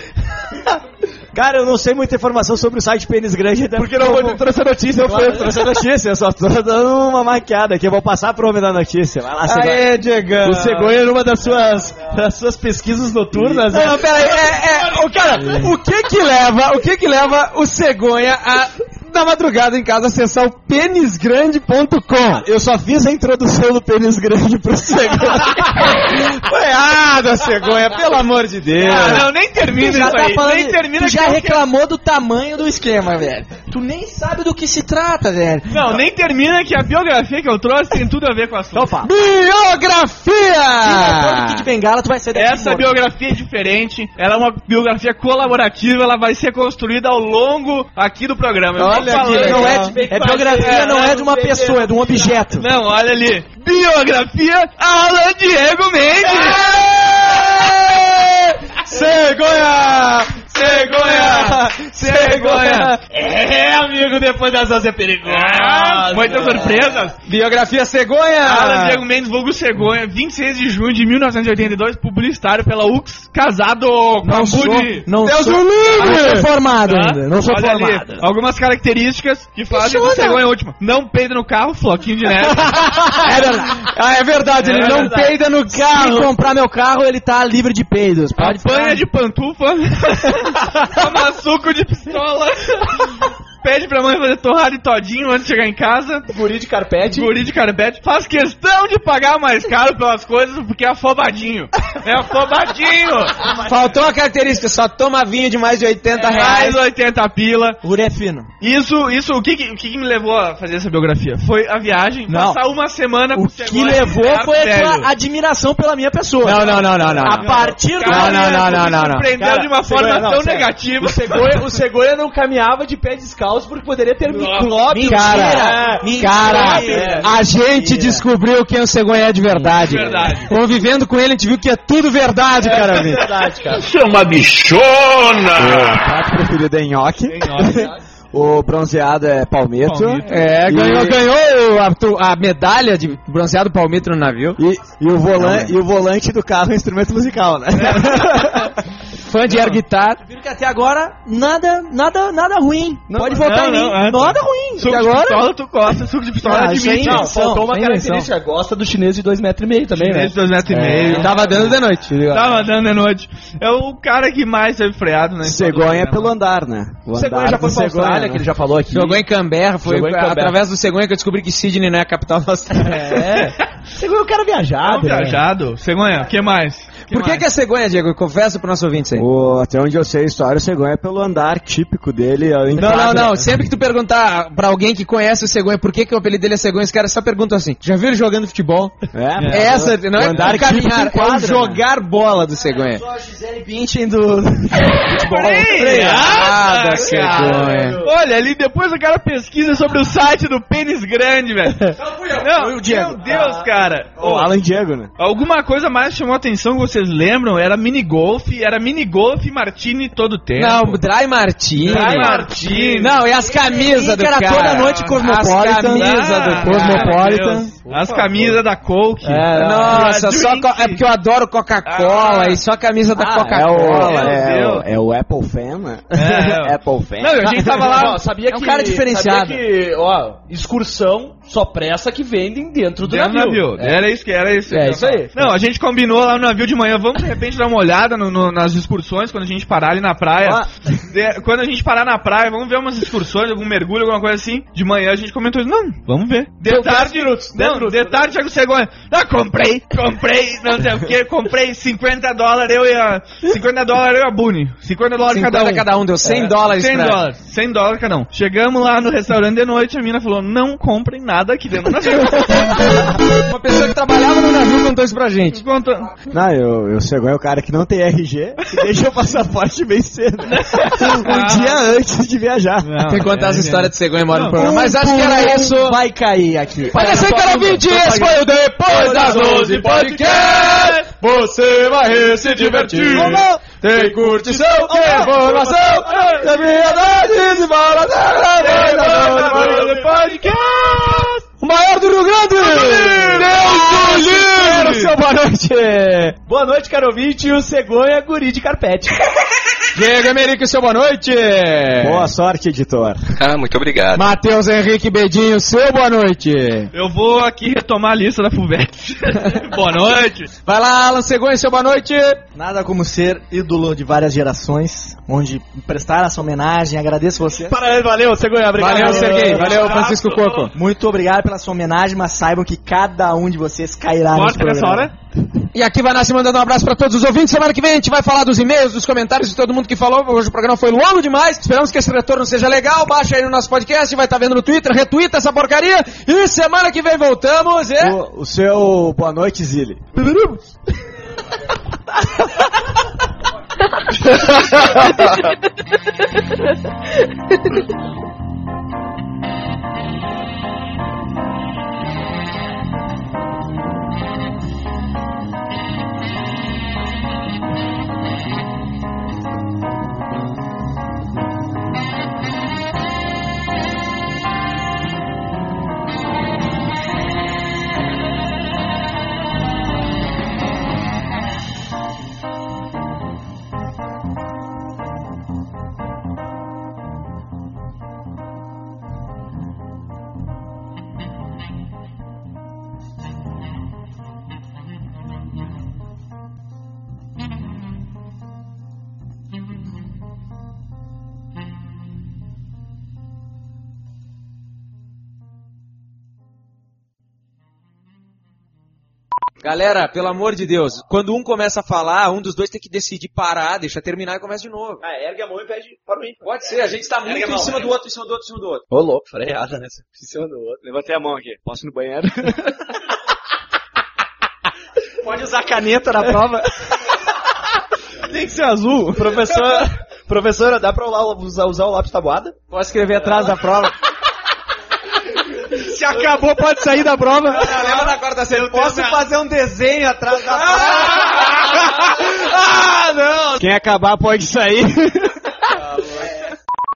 Cara, eu não sei muita informação sobre o site Pênis Grande. Até Porque não vou trouxe a notícia, eu Claro, fui. eu trouxe a notícia, eu só tô dando uma maquiada aqui. Eu vou passar pro homem da notícia. Vai lá, cegonha. Aê, Diego. O cegonha numa das suas, das suas pesquisas noturnas. Não, não, pera aí, é, é, o cara, o que que leva, o que que leva o cegonha a, na madrugada em casa, acessar o pênis grande ponto com? Eu só fiz a introdução do Pênis Grande pro cegonha. Foi errado, cegonha, pelo amor de Deus. Ah, não, nem termina Tu já isso tá aí. falando, Nem termina tu já que eu reclamou do tamanho do esquema, velho. Tu nem sabe do que se trata, velho. Não, nem termina que a biografia que eu trouxe tem tudo a ver com a sua. Opa. Biografia! Kid Bengala, tu vai ser daqui Essa morto. biografia é diferente, ela é uma biografia colaborativa, ela vai ser construída ao longo aqui do programa. Eu tô Olha falando- que Não é, legal. de- é biografia, não é de uma pessoa, é de um objeto. Não, olha ali. Biografia Alan Diego Mendes. Cegonha! Cegonha! Cegonha! É, amigo, depois das onze é perigoso. Ah, muitas surpresas. Biografia Cegonha! Alan Diego Mendes, vulgo Cegonha, vinte e seis de junho de mil novecentos e oitenta e dois, publicitário pela U X, casado com Não a sou, Budi. não Deus sou, o livre! não sou formado Tá? ainda, não sou Olha ali, formado. algumas características que fazem do Funciona. Cegonha último. Não peida no carro, floquinho de neve. É verdade, ah, é verdade, ele É não verdade. peida no carro. Se comprar meu carro, ele tá livre de peidos. Pode Apanha de pantufa. Toma suco de pistola. Pede pra mãe fazer torrada e todinho antes de chegar em casa. Guri de carpete. Guri de carpete. Faz questão de pagar mais caro pelas coisas porque é afobadinho. É afobadinho. Faltou a característica, só toma vinho de mais de oitenta reais. Mais oitenta pila. O guri é fino. Isso, isso, o que, que- o que, que me levou a fazer essa biografia? Foi a viagem, Não. passar uma semana com O que levou foi a tua admiração pela minha pessoa. Não, não, não, não, não. A partir do Não, não, não, não, não, não. Surpreendeu Cara, de uma Cegonha, forma não, tão sério. negativa. O cegonha, o cegonha não caminhava de pé descalço mouse porque poderia ter micróbios. Cara, cara, É. a gente descobriu quem o Cegonha é de verdade. Verdade. Convivendo com ele, a gente viu que é tudo verdade, cara. É verdade, cara. Você é uma bichona! O prato preferido é nhoque. O bronzeado é palmito. Palmito. É, E- ganhou, ganhou a, tu- a medalha de bronzeado palmito no navio. E, e, o volan- e o volante do carro é um instrumento musical, né? Fã de air guitar. Viram que até agora nada, nada, nada ruim. Pode votar em mim. não, é, nada ruim. Suco Até de agora. pistola, tu gosta. Suco de pistola, Ah, isso aí admite. não. Não, faltou uma Sem característica. Gosta do chinês de dois metros e meio também, né? Chinês, dois metros e meio. Tava dando de noite. Tava dando de noite. É o cara que mais teve freado, né? Cegonha é pelo andar, né? O O Cegonha andar já foi do pra Cegonha, Austrália, né? que ele já falou aqui. Jogou em Canberra, foi Jogou em Canberra. através do Cegonha que eu descobri que Sydney não é a capital da Austrália. É. Cegonha é um cara É um viajado, né? viajado. Cegonha, o que mais? Por que, que é Cegonha, Diego? Confessa pro nosso ouvinte aí. O, até onde eu sei a história, o Cegonha é pelo andar típico dele. Não, não, enquadra- não. Sempre que tu perguntar pra alguém que conhece o Cegonha por que, que o apelido dele é Cegonha, os caras só perguntam assim: já viram ele jogando futebol? É, É essa, não o é andar o caminhar, típico é o enquadra, né? jogar bola do Cegonha. Só a Gisele Bündchen do futebol. Freada, Cegonha. Olha, ali depois o cara pesquisa sobre o site do pênis grande, velho. Não, Foi o Diego. meu Deus, cara. O Alan Diego, né? Alguma coisa mais chamou a atenção que vocês lembram? Era mini golf, era mini golf Martini todo tempo. Não, Dry Martini. Dry Martini. Não, e as camisas do Era cara. toda noite Cosmopolitan. As camisas do Ah, Cosmopolitan. Deus. As camisas da Coke. É, nossa, A só drink. co- é porque eu adoro Coca-Cola Ah. e só a camisa da Ah, Coca-Cola. É o, é, Deus. o, é o Apple Fan, né? É. Apple Fan. Não, a gente tava lá. Não, sabia É um que, cara diferenciado. Sabia que, ó, excursão só pressa que vendem dentro do Dentro do navio. navio. Era isso que era isso. É isso aí. Não, a gente combinou lá no navio de manhã, vamos de repente dar uma olhada no- no- nas excursões quando a gente parar ali na praia. Ah. De- quando a gente parar na praia, vamos ver umas excursões, algum mergulho, alguma coisa assim. De manhã a gente comentou, não, vamos ver. De tarde, não, de tarde chega o Cegonha. Ah, comprei, comprei, não sei o que, comprei cinquenta dólares, eu e a. cinquenta dólares eu e a Buni. cinquenta dólares cada um. cinquenta cada um, deu cem dólares cem pra... dólares, cem dólares cada um. Chegamos lá no restaurante de noite, a mina falou, não comprem nada aqui dentro do navio. Uma pessoa que trabalhava no navio contou isso pra gente. Conta. Não, eu, eu Cegonha é o cara que não tem R G e deixa o passaporte bem cedo. Um dia antes de viajar. Tem que contar é, as histórias de Cegonha mora no Não, programa. Mas acho que era isso. Vai cair aqui. Olha só, cara ouvinte, esse foi o Depois das onze Podcast. Você vai se divertir. Tem curtição, tem informação, tem verdade de podcast. O maior do Rio Grande. Deus do livre. Seu boa noite. Boa noite, caro ouvinte, e o Cegonha guri de carpete. Diego Emerick, seu boa noite. Boa sorte, editor. Ah, muito obrigado. Matheus Henrique Bedinho, seu boa noite. Eu vou aqui retomar a lista da FUVEST. Boa noite. Vai lá, Alan Cegonha, seu boa noite. Nada como ser ídolo de várias gerações, onde prestar essa homenagem. Agradeço você. Parabéns, valeu, Cegonha, obrigado. Valeu, Serguei. Valeu, Francisco Coco. Muito obrigado pela sua homenagem, mas saibam que cada um de vocês cairá nesse Corta nessa programa. hora. E aqui vai nascer mandando um abraço pra todos os ouvintes. Semana que vem a gente vai falar dos e-mails, dos comentários de todo mundo que falou. Hoje o programa foi longo demais. Esperamos que esse retorno seja legal. Baixa aí no nosso podcast, vai estar vendo no Twitter, retuita essa porcaria. E semana que vem voltamos. E... O, o seu boa noite, Zili. Galera, pelo amor de Deus, quando um começa a falar, um dos dois tem que decidir parar, deixa terminar e começa de novo. Ah, ergue a mão e pede para mim. Pode ser, a gente tá muito em cima do outro, em cima do outro, em cima do outro. Ô, louco, falei errado, né? Em cima do outro. Levantei a mão aqui. Posso ir no banheiro? Pode usar caneta na prova. Tem que ser azul. Professor, Professora, dá pra usar, usar o lápis tabuada? Posso escrever atrás da prova? Se acabou, pode sair da prova. Não, lembra da quarta série? Posso fazer um desenho atrás da prova? Ah, não! Quem acabar pode sair.